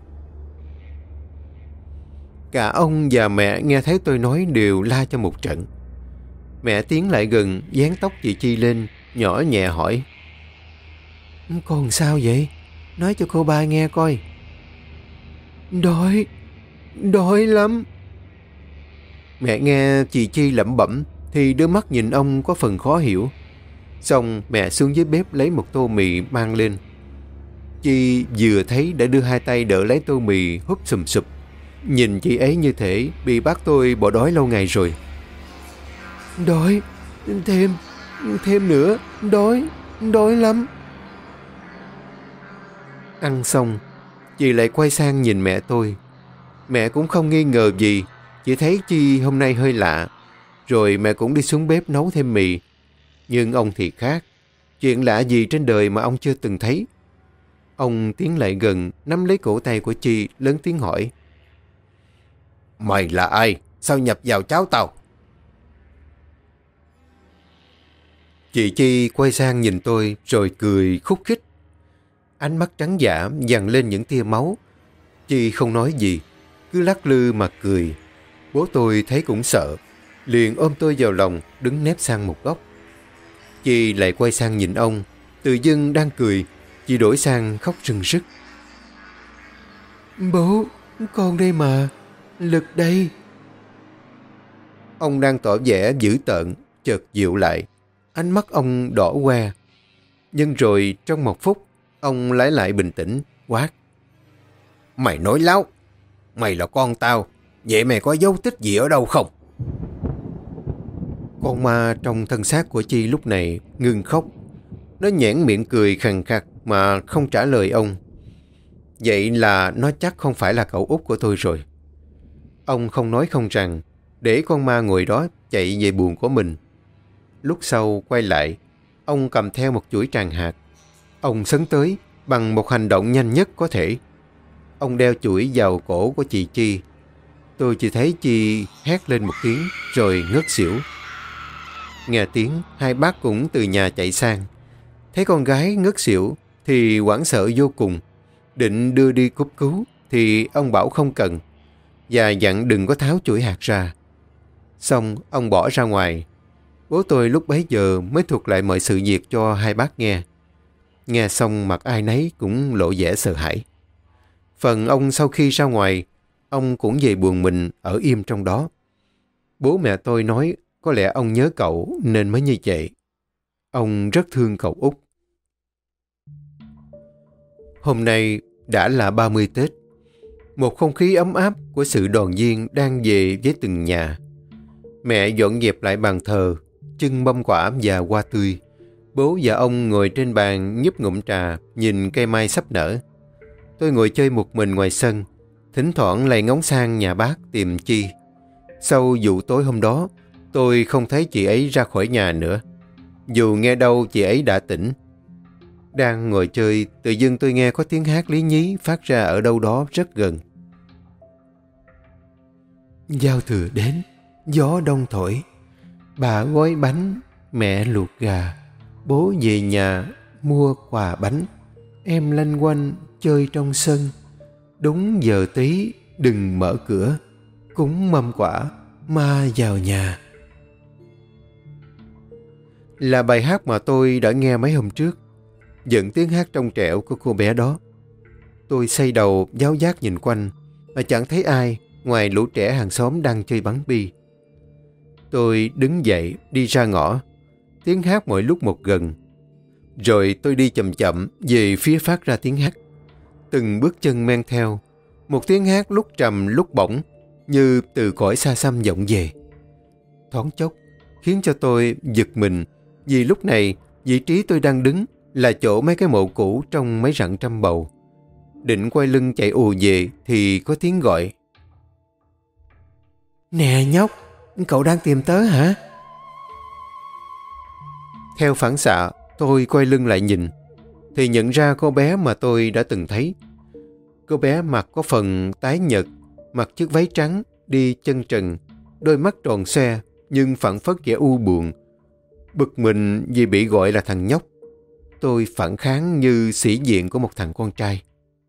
Cả ông và mẹ nghe thấy tôi nói đều la cho một trận. Mẹ tiến lại gần, dán tóc chị Chi lên, nhỏ nhẹ hỏi: Con sao vậy? Nói cho cô ba nghe coi. Đói, đói lắm. Mẹ nghe chị Chi lẩm bẩm thì đôi mắt nhìn ông có phần khó hiểu. Xong mẹ xuống dưới bếp lấy một tô mì mang lên. Chi vừa thấy đã đưa hai tay đỡ lấy tô mì húp sùm sụp. Nhìn chị ấy như thể bị bác tôi bỏ đói lâu ngày rồi. Đói, thêm, thêm nữa, đói, đói lắm. Ăn xong, chị lại quay sang nhìn mẹ tôi. Mẹ cũng không nghi ngờ gì, chỉ thấy Chi hôm nay hơi lạ. Rồi mẹ cũng đi xuống bếp nấu thêm mì. Nhưng ông thì khác. Chuyện lạ gì trên đời mà ông chưa từng thấy. Ông tiến lại gần, nắm lấy cổ tay của Chi, lớn tiếng hỏi: Mày là ai? Sao nhập vào cháo tao? Chị Chi quay sang nhìn tôi rồi cười khúc khích. Ánh mắt trắng dã dằn lên những tia máu. Chi không nói gì, cứ lắc lư mà cười. Bố tôi thấy cũng sợ, liền ôm tôi vào lòng, đứng nép sang một góc. Chi lại quay sang nhìn ông, tự dưng đang cười, chị đổi sang khóc rưng rức. Bố, con đây mà, Lực đây. Ông đang tỏ vẻ dữ tợn, chợt dịu lại, ánh mắt ông đỏ que. Nhưng rồi trong một phút, ông lấy lại bình tĩnh, quát: Mày nói láo, mày là con tao, vậy mày có dấu tích gì ở đâu không? Con ma trong thân xác của Chi lúc này ngừng khóc. Nó nhoẻn miệng cười khàn khặt mà không trả lời ông. Vậy là nó chắc không phải là cậu út của tôi rồi. Ông không nói không rằng, để con ma ngồi đó chạy về buồng của mình. Lúc sau quay lại, ông cầm theo một chuỗi tràng hạt. Ông sấn tới bằng một hành động nhanh nhất có thể. Ông đeo chuỗi vào cổ của chị Chi. Tôi chỉ thấy Chi hét lên một tiếng rồi ngất xỉu. Nghe tiếng, hai bác cũng từ nhà chạy sang. Thấy con gái ngất xỉu thì hoảng sợ vô cùng. Định đưa đi cấp cứu thì ông bảo không cần, và dặn đừng có tháo chuỗi hạt ra. Xong ông bỏ ra ngoài. Bố tôi lúc bấy giờ mới thuật lại mọi sự việc cho hai bác nghe. Nghe xong mặt ai nấy cũng lộ vẻ sợ hãi. Phần ông sau khi ra ngoài, ông cũng về buồng mình ở im trong đó. Bố mẹ tôi nói có lẽ ông nhớ cậu nên mới như vậy. Ông rất thương cậu út. Hôm nay đã là ba mươi Tết. Một không khí ấm áp của sự đoàn viên đang về với từng nhà. Mẹ dọn dẹp lại bàn thờ, trưng mâm quả và hoa tươi. Bố và ông ngồi trên bàn nhấp ngụm trà, nhìn cây mai sắp nở. Tôi ngồi chơi một mình ngoài sân, thỉnh thoảng lại ngóng sang nhà bác tìm Chi. Sau vụ tối hôm đó, tôi không thấy chị ấy ra khỏi nhà nữa. Dù nghe đâu chị ấy đã tỉnh. Đang ngồi chơi, tự dưng tôi nghe có tiếng hát lý nhí phát ra ở đâu đó rất gần. Giao thừa đến, gió đông thổi. Bà gói bánh, mẹ luộc gà. Bố về nhà mua quà bánh. Em lanh quanh chơi trong sân. Đúng giờ tí đừng mở cửa. Cúng mâm quả ma vào nhà. Là bài hát mà tôi đã nghe mấy hôm trước, dẫn tiếng hát trong trẻo của cô bé đó. Tôi xoay đầu giáo giác nhìn quanh mà chẳng thấy ai ngoài lũ trẻ hàng xóm đang chơi bắn bi. Tôi đứng dậy đi ra ngõ, tiếng hát mỗi lúc một gần. Rồi tôi đi chậm chậm về phía phát ra tiếng hát. Từng bước chân men theo, một tiếng hát lúc trầm lúc bổng như từ cõi xa xăm vọng về. Thoáng chốc khiến cho tôi giật mình, vì lúc này vị trí tôi đang đứng là chỗ mấy cái mộ cũ trong mấy rặng trăm bầu. Định quay lưng chạy ù về thì có tiếng gọi. Nè nhóc, cậu đang tìm tớ hả? Theo phản xạ, tôi quay lưng lại nhìn, thì nhận ra cô bé mà tôi đã từng thấy. Cô bé mặt có phần tái nhợt, mặc chiếc váy trắng, đi chân trần, đôi mắt tròn xoe nhưng phảng phất vẻ u buồn. Bực mình vì bị gọi là thằng nhóc, tôi phản kháng như sĩ diện của một thằng con trai.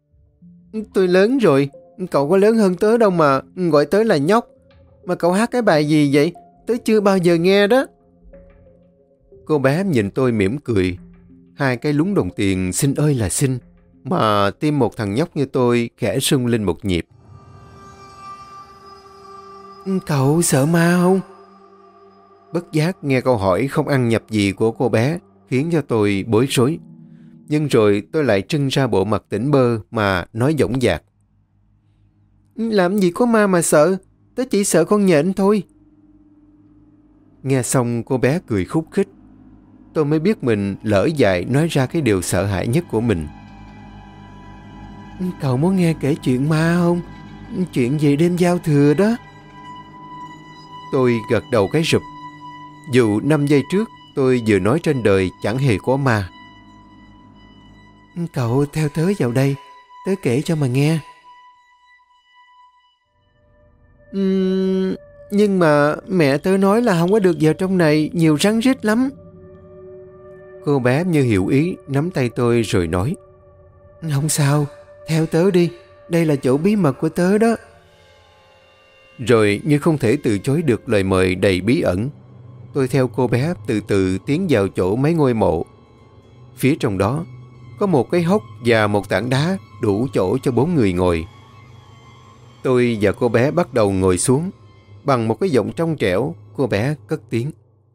Tôi lớn rồi, cậu có lớn hơn tớ đâu mà gọi tớ là nhóc. Mà cậu hát cái bài gì vậy? Tớ chưa bao giờ nghe đó. Cô bé nhìn tôi mỉm cười. Hai cái lúng đồng tiền xinh ơi là xinh, mà tim một thằng nhóc như tôi khẽ sưng lên một nhịp. Cậu sợ ma không? Bất giác nghe câu hỏi không ăn nhập gì của cô bé khiến cho tôi bối rối. Nhưng rồi tôi lại trưng ra bộ mặt tỉnh bơ mà nói dõng dạc. Làm gì có ma mà sợ, tớ chỉ sợ con nhện thôi. Nghe xong cô bé cười khúc khích. Tôi mới biết mình lỡ dại nói ra cái điều sợ hãi nhất của mình. Cậu muốn nghe kể chuyện ma không? Chuyện gì đêm giao thừa đó. Tôi gật đầu cái rụp. Dù năm giây trước tôi vừa nói trên đời chẳng hề có ma. Cậu theo tớ vào đây, tớ kể cho mà nghe. Uhm, nhưng mà mẹ tớ nói là không có được vào trong này, nhiều rắn rít lắm. Cô bé như hiểu ý, nắm tay tôi rồi nói. Không sao, theo tớ đi, đây là chỗ bí mật của tớ đó. Rồi như không thể từ chối được lời mời đầy bí ẩn, tôi theo cô bé từ từ tiến vào chỗ mấy ngôi mộ. Phía trong đó có một cái hốc và một tảng đá đủ chỗ cho bốn người ngồi. Tôi và cô bé bắt đầu ngồi xuống. Bằng một cái giọng trong trẻo, cô bé cất tiếng.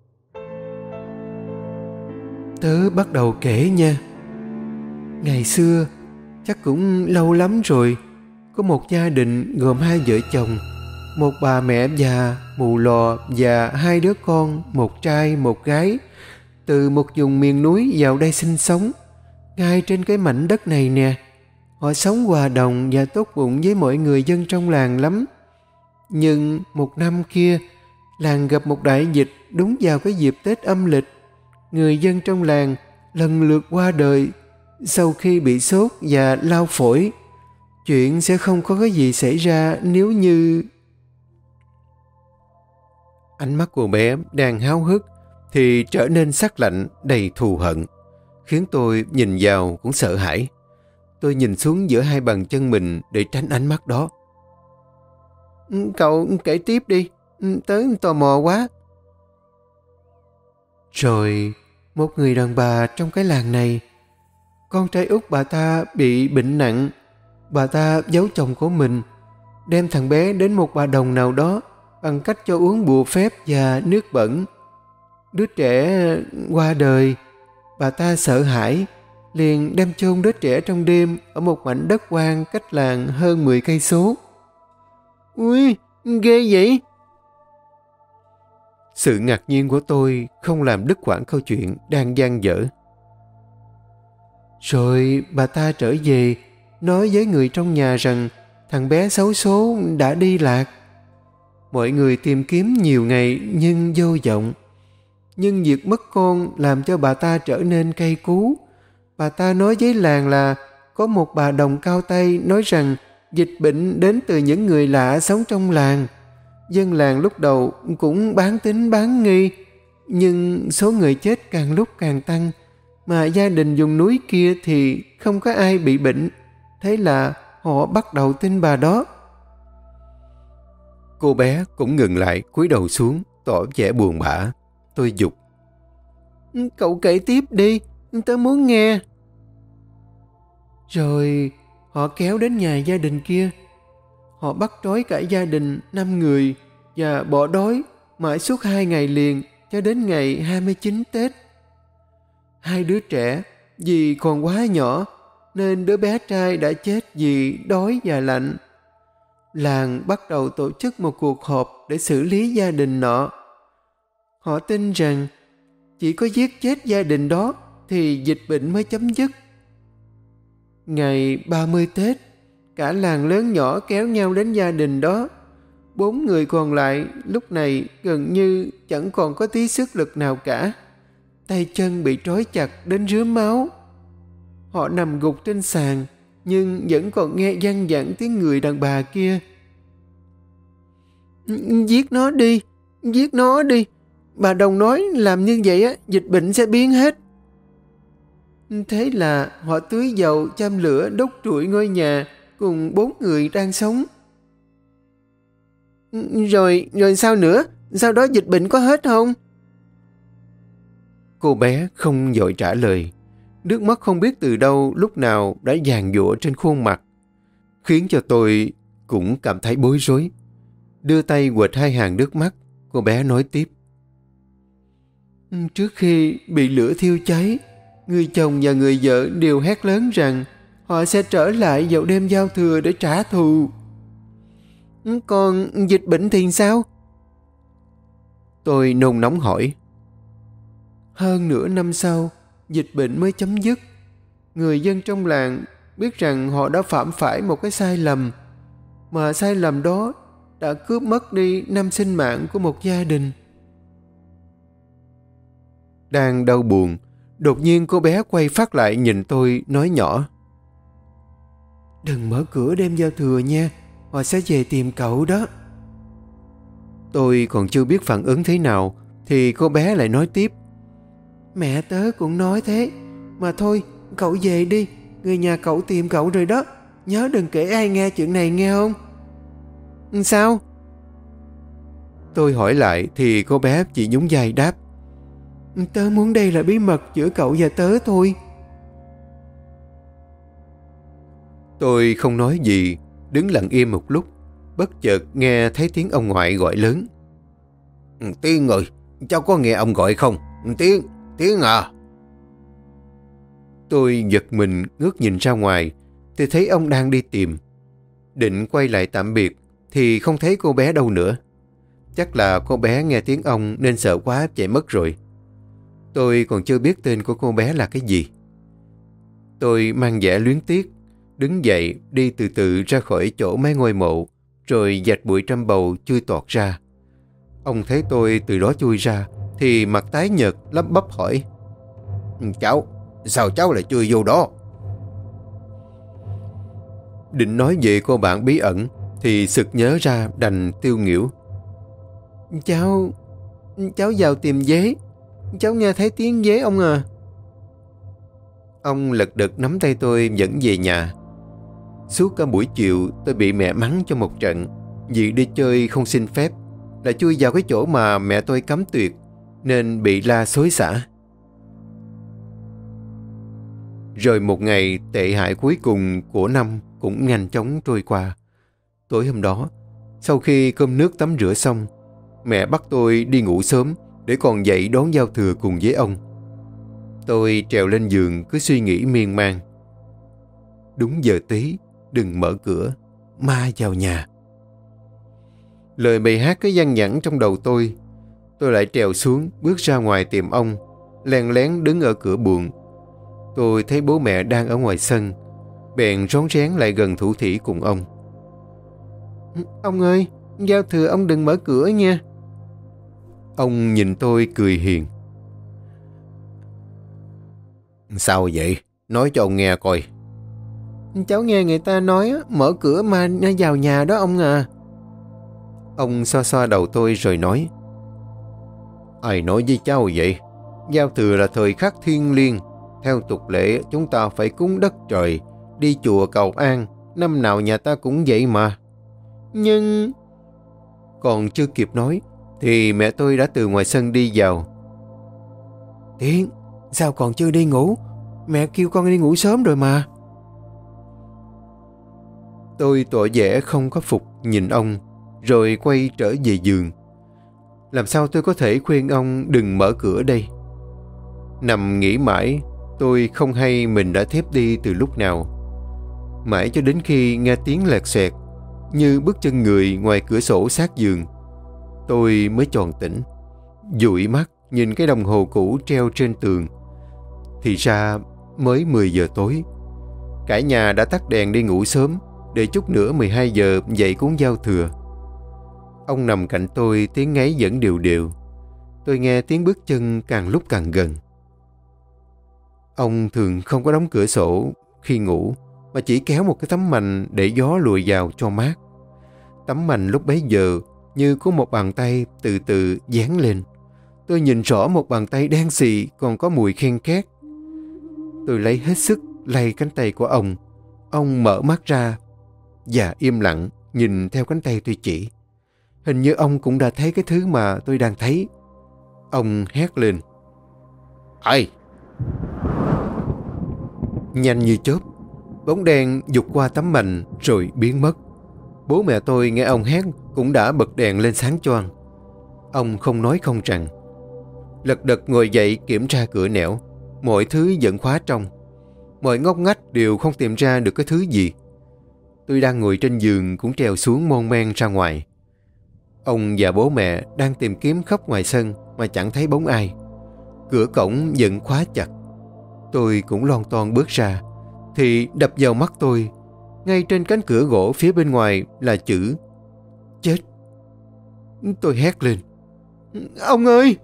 Tớ bắt đầu kể nha. Ngày xưa, chắc cũng lâu lắm rồi, có một gia đình gồm hai vợ chồng, một bà mẹ già, mù lòa và hai đứa con, một trai, một gái, từ một vùng miền núi vào đây sinh sống, ngay trên cái mảnh đất này nè. Họ sống hòa đồng và tốt bụng với mọi người dân trong làng lắm. Nhưng một năm kia, làng gặp một đại dịch đúng vào cái dịp Tết âm lịch. Người dân trong làng lần lượt qua đời sau khi bị sốt và lao phổi. Chuyện sẽ không có cái gì xảy ra nếu như... Ánh mắt của bé đang háo hức thì trở nên sắc lạnh đầy thù hận, khiến tôi nhìn vào cũng sợ hãi. Tôi nhìn xuống giữa hai bàn chân mình để tránh ánh mắt đó. Cậu kể tiếp đi, tớ tò mò quá. Rồi một người đàn bà trong cái làng này, con trai út bà ta bị bệnh nặng. Bà ta giấu chồng của mình, đem thằng bé đến một bà đồng nào đó bằng cách cho uống bùa phép và nước bẩn. Đứa trẻ qua đời. Bà ta sợ hãi, liền đem chôn đứa trẻ trong đêm ở một mảnh đất hoang cách làng hơn mười cây số. Ui, ghê vậy! Sự ngạc nhiên của tôi không làm đứt quãng câu chuyện đang dang dở. Rồi bà ta trở về, nói với người trong nhà rằng thằng bé xấu số đã đi lạc. Mọi người tìm kiếm nhiều ngày nhưng vô vọng. Nhưng việc mất con làm cho bà ta trở nên cay cú. Bà ta nói với làng là có một bà đồng cao tay nói rằng dịch bệnh đến từ những người lạ sống trong làng. Dân làng lúc đầu cũng bán tín bán nghi, nhưng số người chết càng lúc càng tăng, mà gia đình vùng núi kia thì không có ai bị bệnh. Thế là họ bắt đầu tin bà đó. Cô bé cũng ngừng lại, cúi đầu xuống, tỏ vẻ buồn bã. Tôi giục. Cậu kể tiếp đi, tớ muốn nghe. Rồi họ kéo đến nhà gia đình kia. Họ bắt trói cả gia đình năm người và bỏ đói mãi suốt hai ngày liền cho đến ngày hai mươi chín Tết. Hai đứa trẻ vì còn quá nhỏ nên đứa bé trai đã chết vì đói và lạnh. Làng bắt đầu tổ chức một cuộc họp để xử lý gia đình nọ. Họ tin rằng chỉ có giết chết gia đình đó thì dịch bệnh mới chấm dứt. Ngày ba mươi Tết, cả làng lớn nhỏ kéo nhau đến gia đình đó. Bốn người còn lại lúc này gần như chẳng còn có tí sức lực nào cả. Tay chân bị trói chặt đến rướm máu. Họ nằm gục trên sàn nhưng vẫn còn nghe văng vẳng tiếng người đàn bà kia. Giết nó đi, giết nó đi. Bà đồng nói làm như vậy á, dịch bệnh sẽ biến hết. Thế là họ tưới dầu châm lửa đốt trụi ngôi nhà cùng bốn người đang sống. Rồi, rồi sao nữa? Sau đó dịch bệnh có hết không? Cô bé không vội trả lời. Nước mắt không biết từ đâu lúc nào đã giàn giụa trên khuôn mặt, khiến cho tôi cũng cảm thấy bối rối. Đưa tay quệt hai hàng nước mắt, cô bé nói tiếp. Trước khi bị lửa thiêu cháy, người chồng và người vợ đều hét lớn rằng họ sẽ trở lại vào đêm giao thừa để trả thù. Còn dịch bệnh thì sao? Tôi nôn nóng hỏi. Hơn nửa năm sau, dịch bệnh mới chấm dứt. Người dân trong làng biết rằng họ đã phạm phải một cái sai lầm, mà sai lầm đó đã cướp mất đi năm sinh mạng của một gia đình. Đang đau buồn, đột nhiên cô bé quay phát lại nhìn tôi nói nhỏ. Đừng mở cửa đêm giao thừa nha, họ sẽ về tìm cậu đó. Tôi còn chưa biết phản ứng thế nào thì cô bé lại nói tiếp. Mẹ tớ cũng nói thế, mà thôi cậu về đi, người nhà cậu tìm cậu rồi đó, nhớ đừng kể ai nghe chuyện này nghe không? Sao? Tôi hỏi lại thì cô bé chỉ nhún vai đáp. Tớ muốn đây là bí mật giữa cậu và tớ thôi. Tôi không nói gì, đứng lặng im một lúc, bất chợt nghe thấy tiếng ông ngoại gọi lớn. Tiên ơi, cháu có nghe ông gọi không? Tiên, Tiên à. Tôi giật mình ngước nhìn ra ngoài, thì thấy ông đang đi tìm. Định quay lại tạm biệt thì không thấy cô bé đâu nữa. Chắc là cô bé nghe tiếng ông nên sợ quá chạy mất rồi. Tôi còn chưa biết tên của cô bé là cái gì. Tôi mang vẻ luyến tiếc, đứng dậy đi từ từ ra khỏi chỗ mấy ngôi mộ, rồi dạch bụi trăm bầu chui tọt ra. Ông thấy tôi từ đó chui ra thì mặt tái nhợt lắp bắp hỏi. Cháu, sao cháu lại chui vô đó? Định nói về cô bạn bí ẩn thì sực nhớ ra đành tiêu nghỉu. Cháu, cháu vào tìm dế. Cháu nghe thấy tiếng dế ông à. Ông lật đật nắm tay tôi dẫn về nhà. Suốt cả buổi chiều tôi bị mẹ mắng cho một trận vì đi chơi không xin phép, lại chui vào cái chỗ mà mẹ tôi cấm tuyệt, nên bị la xối xả. Rồi một ngày tệ hại cuối cùng của năm cũng nhanh chóng trôi qua. Tối hôm đó, sau khi cơm nước tắm rửa xong, mẹ bắt tôi đi ngủ sớm để còn dậy đón giao thừa cùng với ông. Tôi trèo lên giường cứ suy nghĩ miên man. Đúng giờ tí, đừng mở cửa, ma vào nhà. Lời bài hát cứ văng vẳng trong đầu tôi. Tôi lại trèo xuống, bước ra ngoài tìm ông, len lén đứng ở cửa buồng. Tôi thấy bố mẹ đang ở ngoài sân, bèn rón rén lại gần thủ thỉ cùng ông. Ông ơi, giao thừa ông đừng mở cửa nha. Ông nhìn tôi cười hiền. Sao vậy? Nói cho ông nghe coi. Cháu nghe người ta nói mở cửa ma nó vào nhà đó ông à. Ông xoa xoa đầu tôi rồi nói. Ai nói với cháu vậy? Giao thừa là thời khắc thiêng liêng. Theo tục lệ chúng ta phải cúng đất trời, đi chùa cầu an. Năm nào nhà ta cũng vậy mà. Nhưng... Còn chưa kịp nói thì mẹ tôi đã từ ngoài sân đi vào. Tiến, sao còn chưa đi ngủ? Mẹ kêu con đi ngủ sớm rồi mà. Tôi tỏ vẻ không có phục nhìn ông, rồi quay trở về giường. Làm sao tôi có thể khuyên ông đừng mở cửa đây? Nằm nghĩ mãi, tôi không hay mình đã thiếp đi từ lúc nào. Mãi cho đến khi nghe tiếng lẹt xoẹt, như bước chân người ngoài cửa sổ sát giường, tôi mới choàng tỉnh, dụi mắt nhìn cái đồng hồ cũ treo trên tường. Thì ra mới mười giờ tối. Cả nhà đã tắt đèn đi ngủ sớm, để chút nữa mười hai giờ dậy cúng giao thừa. Ông nằm cạnh tôi, tiếng ngáy vẫn đều đều. Tôi nghe tiếng bước chân càng lúc càng gần. Ông thường không có đóng cửa sổ khi ngủ, mà chỉ kéo một cái tấm mành để gió lùi vào cho mát. Tấm mành lúc bấy giờ như có một bàn tay từ từ dán lên. Tôi nhìn rõ một bàn tay đen xì còn có mùi khen két. Tôi lấy hết sức lay cánh tay của ông. Ông mở mắt ra, và im lặng nhìn theo cánh tay tôi chỉ. Hình như ông cũng đã thấy cái thứ mà tôi đang thấy. Ông hét lên: "Ai?" Nhanh như chớp, bóng đen vụt qua tấm mành rồi biến mất. Bố mẹ tôi nghe ông hét cũng đã bật đèn lên sáng choang. Ông không nói không rằng, lật đật ngồi dậy kiểm tra cửa nẻo. Mọi thứ vẫn khóa trong. Mọi ngóc ngách đều không tìm ra được cái thứ gì. Tôi đang ngồi trên giường cũng trèo xuống mon men ra ngoài. Ông và bố mẹ đang tìm kiếm khắp ngoài sân mà chẳng thấy bóng ai. Cửa cổng vẫn khóa chặt. Tôi cũng lon ton bước ra thì đập vào mắt tôi, ngay trên cánh cửa gỗ phía bên ngoài là chữ chết. Tôi hét lên: "Ông ơi!"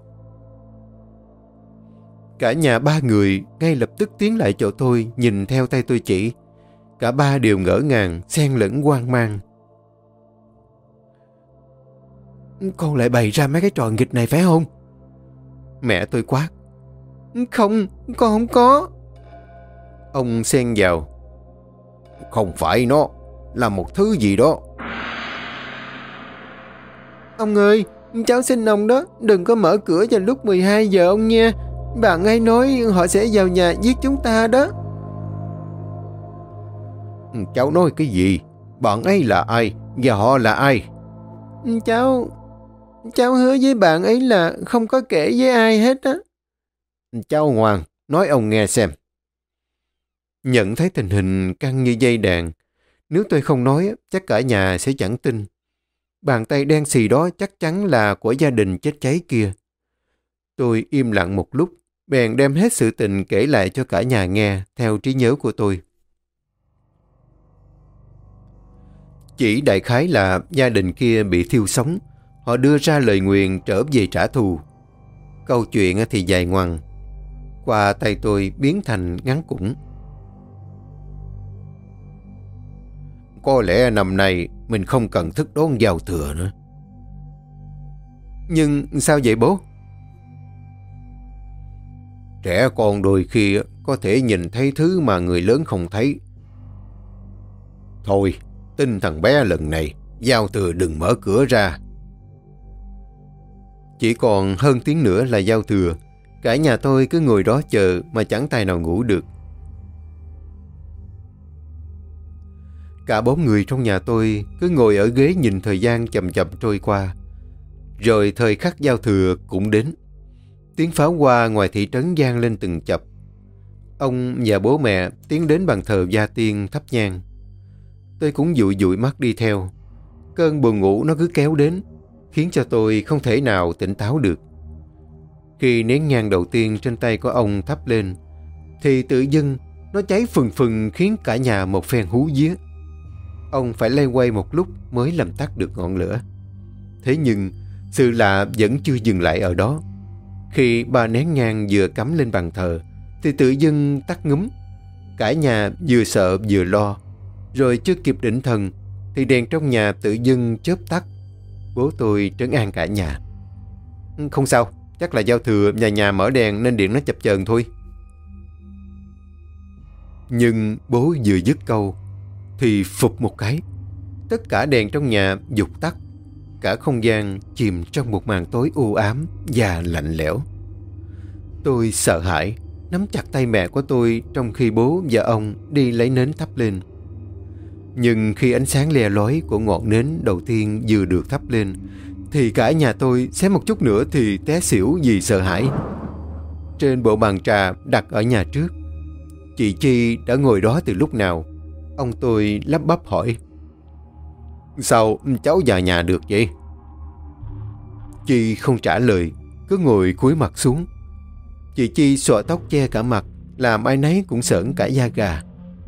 Cả nhà ba người ngay lập tức tiến lại chỗ tôi, nhìn theo tay tôi chỉ. Cả ba đều ngỡ ngàng, xen lẫn hoang mang. "Con lại bày ra mấy cái trò nghịch này phải không?" Mẹ tôi quát. "Không, con không có." Ông xen vào: "Không phải nó, là một thứ gì đó." "Ông ơi, cháu xin ông đó, đừng có mở cửa vào lúc mười hai giờ ông nha. Bạn ấy nói họ sẽ vào nhà giết chúng ta đó." "Cháu nói cái gì? Bạn ấy là ai? Và họ là ai?" Cháu... Cháu hứa với bạn ấy là không có kể với ai hết á." "Cháu ngoan, nói ông nghe xem." Nhận thấy tình hình căng như dây đàn. Nếu tôi không nói, chắc cả nhà sẽ chẳng tin. Bàn tay đen xì đó chắc chắn là của gia đình chết cháy kia. Tôi im lặng một lúc, bèn đem hết sự tình kể lại cho cả nhà nghe theo trí nhớ của tôi. Chỉ đại khái là gia đình kia bị thiêu sống. Họ đưa ra lời nguyền trở về trả thù. Câu chuyện thì dài ngoằng, qua tay tôi biến thành ngắn cũng. Có lẽ năm nay mình không cần thức đón giao thừa nữa. Nhưng sao vậy bố? Trẻ con đôi khi có thể nhìn thấy thứ mà người lớn không thấy. Thôi, tin thằng bé lần này, giao thừa đừng mở cửa ra. Chỉ còn hơn tiếng nữa là giao thừa. Cả nhà tôi cứ ngồi đó chờ mà chẳng tài nào ngủ được. Cả bốn người trong nhà tôi cứ ngồi ở ghế nhìn thời gian chậm chậm trôi qua. Rồi thời khắc giao thừa cũng đến. Tiếng pháo hoa ngoài thị trấn vang lên từng chập. Ông và bố mẹ tiến đến bàn thờ gia tiên thắp nhang. Tôi cũng dụi dụi mắt đi theo. Cơn buồn ngủ nó cứ kéo đến, khiến cho tôi không thể nào tỉnh táo được. Khi nén nhang đầu tiên trên tay của ông thắp lên, thì tự dưng nó cháy phừng phừng khiến cả nhà một phen hú vía. Ông phải loay quay một lúc mới làm tắt được ngọn lửa. Thế nhưng sự lạ vẫn chưa dừng lại ở đó. Khi ba nén nhang vừa cắm lên bàn thờ thì tự dưng tắt ngúm. Cả nhà vừa sợ vừa lo. Rồi chưa kịp định thần thì đèn trong nhà tự dưng chớp tắt. Bố tôi trấn an cả nhà: "Không sao, chắc là giao thừa nhà nhà mở đèn nên điện nó chập chờn thôi." Nhưng bố vừa dứt câu thì phụp một cái, tất cả đèn trong nhà vụt tắt. Cả không gian chìm trong một màn tối u ám và lạnh lẽo. Tôi sợ hãi nắm chặt tay mẹ của tôi trong khi bố và ông đi lấy nến thắp lên. Nhưng khi ánh sáng le lói của ngọn nến đầu tiên vừa được thắp lên thì cả nhà tôi xém một chút nữa thì té xỉu vì sợ hãi. Trên bộ bàn trà đặt ở nhà trước, chị Chi đã ngồi đó từ lúc nào. Ông tôi lắp bắp hỏi: "Sao cháu vào nhà được vậy?" Chi không trả lời, cứ ngồi cúi mặt xuống. Chị Chi xõa tóc che cả mặt, làm ai nấy cũng sởn cả da gà.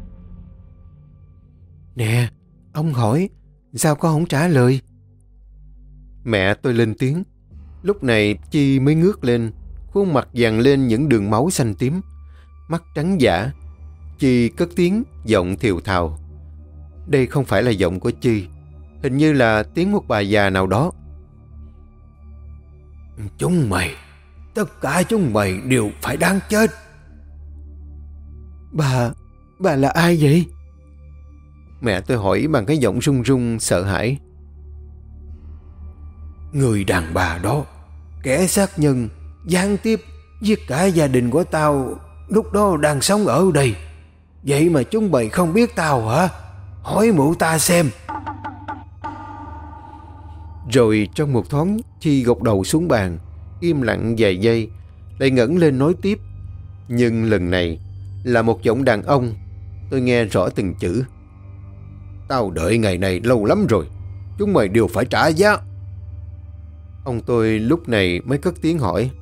"Nè, ông hỏi, sao con không trả lời?" Mẹ tôi lên tiếng. Lúc này Chi mới ngước lên, khuôn mặt dằn lên những đường máu xanh tím, mắt trắng dã. Chi cất tiếng giọng thều thào. Đây không phải là giọng của Chi, hình như là tiếng một bà già nào đó. "Chúng mày, tất cả chúng mày đều phải đáng chết." Bà, bà là ai vậy?" Mẹ tôi hỏi bằng cái giọng run run sợ hãi. Người đàn bà đó, kẻ sát nhân, gián tiếp giết cả gia đình của tao, lúc đó đang sống ở đây. Vậy mà chúng mày không biết tao hả? Hỏi mụ ta xem. Rồi trong một thoáng, Chi gục đầu xuống bàn, im lặng vài giây, lại ngẩng lên nói tiếp. Nhưng lần này là một giọng đàn ông. Tôi nghe rõ từng chữ. Tao đợi ngày này lâu lắm rồi. Chúng mày đều phải trả giá. Ông tôi lúc này mới cất tiếng hỏi.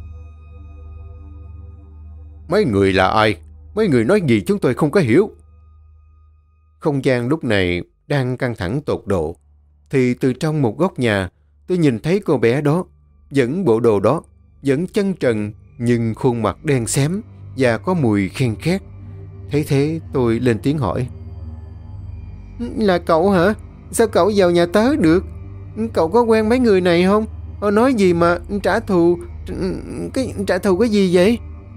Mấy người là ai? Mấy người nói gì chúng tôi không có hiểu. Không gian lúc này đang căng thẳng tột độ. Thì từ trong một góc nhà, tôi nhìn thấy cô bé đó, vẫn bộ đồ đó, vẫn chân trần, nhưng khuôn mặt đen xém và có mùi khen khét. Thấy thế tôi lên tiếng hỏi. Là cậu hả? Sao cậu vào nhà tớ được? Cậu có quen mấy người này không? Họ nói gì mà trả thù... Cái trả thù cái gì vậy?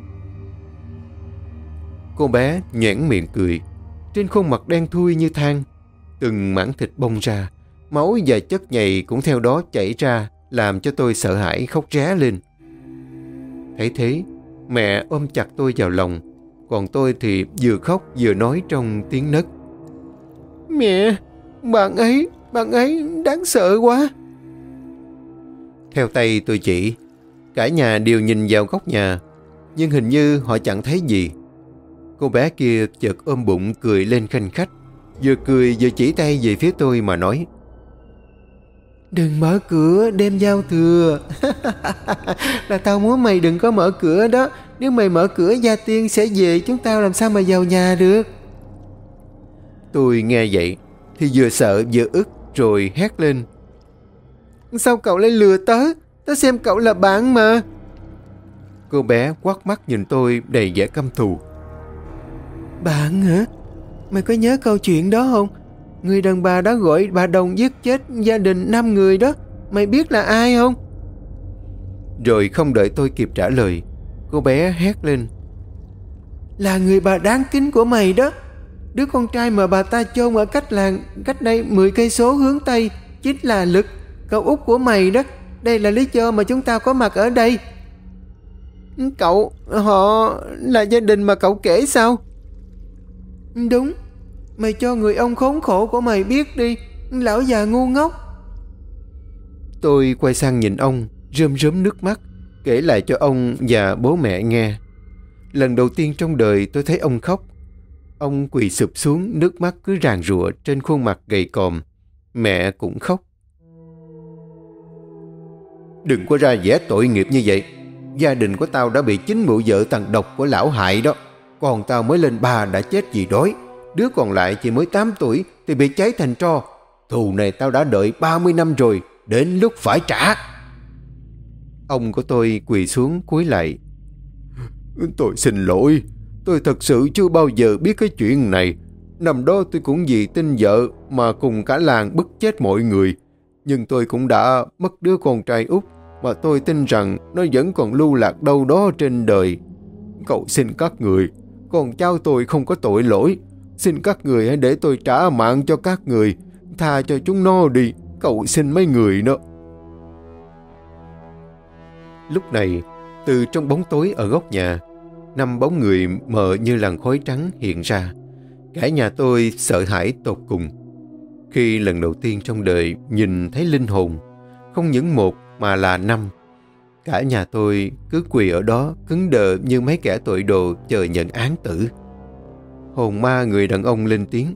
Cô bé nhoẻn miệng cười. Trên khuôn mặt đen thui như than, từng mảng thịt bong ra, máu và chất nhầy cũng theo đó chảy ra, làm cho tôi sợ hãi khóc ré lên. Thấy thế, mẹ ôm chặt tôi vào lòng, còn tôi thì vừa khóc vừa nói trong tiếng nấc. Mẹ, bạn ấy, bạn ấy đáng sợ quá. Theo tay tôi chỉ, cả nhà đều nhìn vào góc nhà, nhưng hình như họ chẳng thấy gì. Cô bé kia chợt ôm bụng cười lên khanh khách, vừa cười vừa chỉ tay về phía tôi mà nói. Đừng mở cửa đêm giao thừa. Là tao muốn mày đừng có mở cửa đó. Nếu mày mở cửa gia tiên sẽ về, chúng tao làm sao mà vào nhà được. Tôi nghe vậy thì vừa sợ vừa ức, rồi hét lên. Sao cậu lại lừa tớ? Tớ xem cậu là bạn mà. Cô bé quát mắt nhìn tôi đầy vẻ căm thù. Bạn hả? Mày có nhớ câu chuyện đó không? Người đàn bà đã gọi bà Đồng giết chết gia đình năm người đó. Mày biết là ai không? Rồi không đợi tôi kịp trả lời, cô bé hét lên. Là người bà đáng kính của mày đó. Đứa con trai mà bà ta chôn ở cách làng, cách đây mười cây số hướng Tây, chính là Lực, cậu út của mày đó. Đây là lý do mà chúng ta có mặt ở đây. Cậu, họ là gia đình mà cậu kể sao? Đúng. Mày cho người ông khốn khổ của mày biết đi, lão già ngu ngốc. Tôi quay sang nhìn ông, rơm rớm nước mắt, kể lại cho ông và bố mẹ nghe. Lần đầu tiên trong đời tôi thấy ông khóc. Ông quỳ sụp xuống, nước mắt cứ ràn rụa trên khuôn mặt gầy còm. Mẹ cũng khóc. Đừng có ra vẻ tội nghiệp như vậy. Gia đình của tao đã bị chính mụ vợ tàn độc của lão hại đó. Còn tao mới lên ba đã chết vì đói. Đứa còn lại chỉ mới tám tuổi thì bị cháy thành tro. Thù này tao đã đợi ba mươi năm rồi, đến lúc phải trả. Ông của tôi quỳ xuống cúi lạy. Tôi xin lỗi. Tôi thật sự chưa bao giờ biết cái chuyện này. Năm đó tôi cũng vì tin vợ mà cùng cả làng bức chết mọi người. Nhưng tôi cũng đã mất đứa con trai út mà tôi tin rằng nó vẫn còn lưu lạc đâu đó trên đời. Cầu xin các người, con cháu tôi không có tội lỗi. Xin các người hãy để tôi trả mạng cho các người. Tha cho chúng nó đi. Cầu xin mấy người đó. Lúc này, từ trong bóng tối ở góc nhà, năm bóng người mờ như làn khói trắng hiện ra. Cả nhà tôi sợ hãi tột cùng. Khi lần đầu tiên trong đời nhìn thấy linh hồn, không những một mà là năm. Cả nhà tôi cứ quỳ ở đó cứng đờ như mấy kẻ tội đồ chờ nhận án tử. Hồn ma người đàn ông lên tiếng.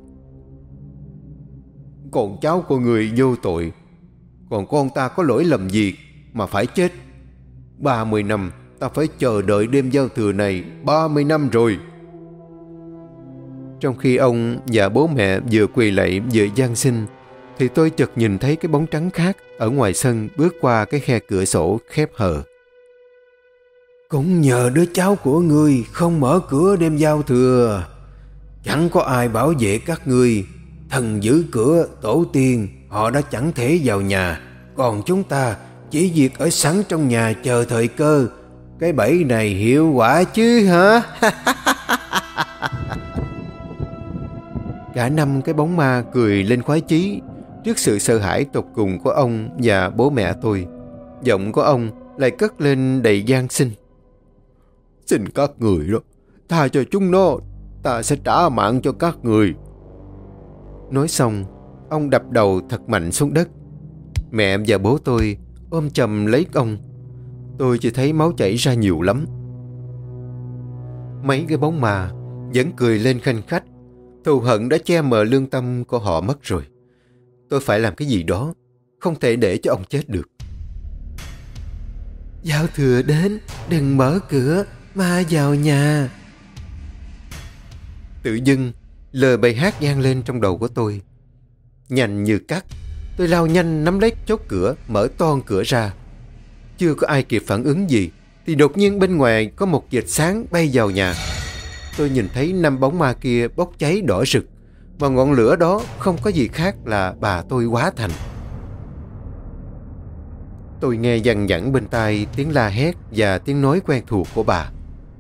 Con cháu của người vô tội, còn con ta có lỗi lầm gì mà phải chết? Ba mươi năm ta phải chờ đợi đêm giao thừa này ba mươi năm rồi. Trong khi ông và bố mẹ vừa quỳ lạy vừa van xin, thì tôi chợt nhìn thấy cái bóng trắng khác ở ngoài sân bước qua cái khe cửa sổ khép hờ. Cũng nhờ đứa cháu của ngươi không mở cửa đêm giao thừa. Chẳng có ai bảo vệ các ngươi. Thần giữ cửa, tổ tiên, họ đã chẳng thể vào nhà. Còn chúng ta chỉ việc ở sẵn trong nhà chờ thời cơ. Cái bẫy này hiệu quả chứ hả? cả năm cái bóng ma cười lên khoái chí trước sự sợ hãi tột cùng của ông và bố mẹ tôi. Giọng của ông lại cất lên đầy van xin. Xin các người đó, tha cho chúng nó, ta sẽ trả mạng cho các người. Nói xong, ông đập đầu thật mạnh xuống đất. Mẹ và bố tôi ôm chầm lấy ông. Tôi chỉ thấy máu chảy ra nhiều lắm. Mấy cái bóng ma vẫn cười lên khanh khách. Thù hận đã che mờ lương tâm của họ mất rồi. Tôi phải làm cái gì đó, không thể để cho ông chết được. Giao thừa đến, đừng mở cửa, ma vào nhà. Tự dưng, lời bài hát vang lên trong đầu của tôi. Nhanh như cắt, tôi lao nhanh nắm lấy chốt cửa, mở toang cửa ra. Chưa có ai kịp phản ứng gì, thì đột nhiên bên ngoài có một vệt sáng bay vào nhà. Tôi nhìn thấy năm bóng ma kia bốc cháy đỏ rực, và ngọn lửa đó không có gì khác là bà tôi hóa thành. Tôi nghe văng vẳng bên tai tiếng la hét và tiếng nói quen thuộc của bà.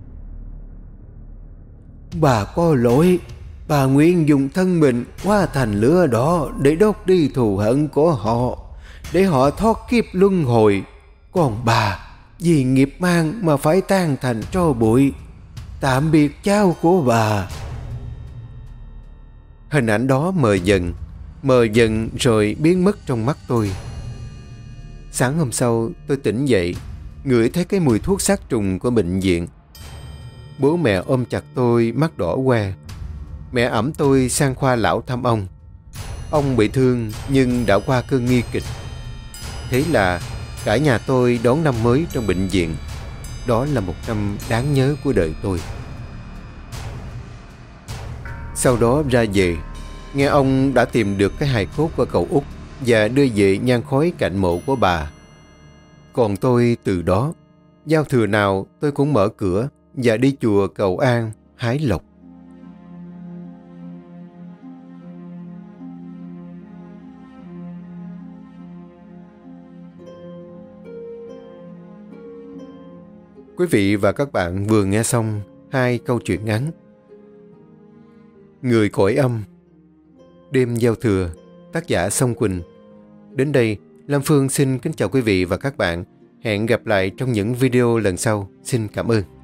Bà có lỗi, bà nguyện dùng thân mình hóa thành lửa đỏ để đốt đi thù hận của họ, để họ thoát kiếp luân hồi. Còn bà, vì nghiệp mang mà phải tan thành tro bụi. Tạm biệt cháu của bà. Hình ảnh đó mờ dần, mờ dần rồi biến mất trong mắt tôi. Sáng hôm sau, tôi tỉnh dậy, ngửi thấy cái mùi thuốc sát trùng của bệnh viện. Bố mẹ ôm chặt tôi, mắt đỏ hoe. Mẹ ẵm tôi sang khoa lão thăm ông. Ông bị thương nhưng đã qua cơn nguy kịch. Thế là cả nhà tôi đón năm mới trong bệnh viện. Đó là một năm đáng nhớ của đời tôi. Sau đó ra về, nghe ông đã tìm được cái hài cốt của cậu út và đưa về nhang khói cạnh mộ của bà. Còn tôi từ đó, giao thừa nào tôi cũng mở cửa và đi chùa cầu an, hái lộc. Quý vị và các bạn vừa nghe xong hai câu chuyện ngắn. Người cõi âm, Đêm giao thừa, tác giả Song Quỳnh. Đến đây, Lam Phương xin kính chào quý vị và các bạn. Hẹn gặp lại trong những video lần sau. Xin cảm ơn.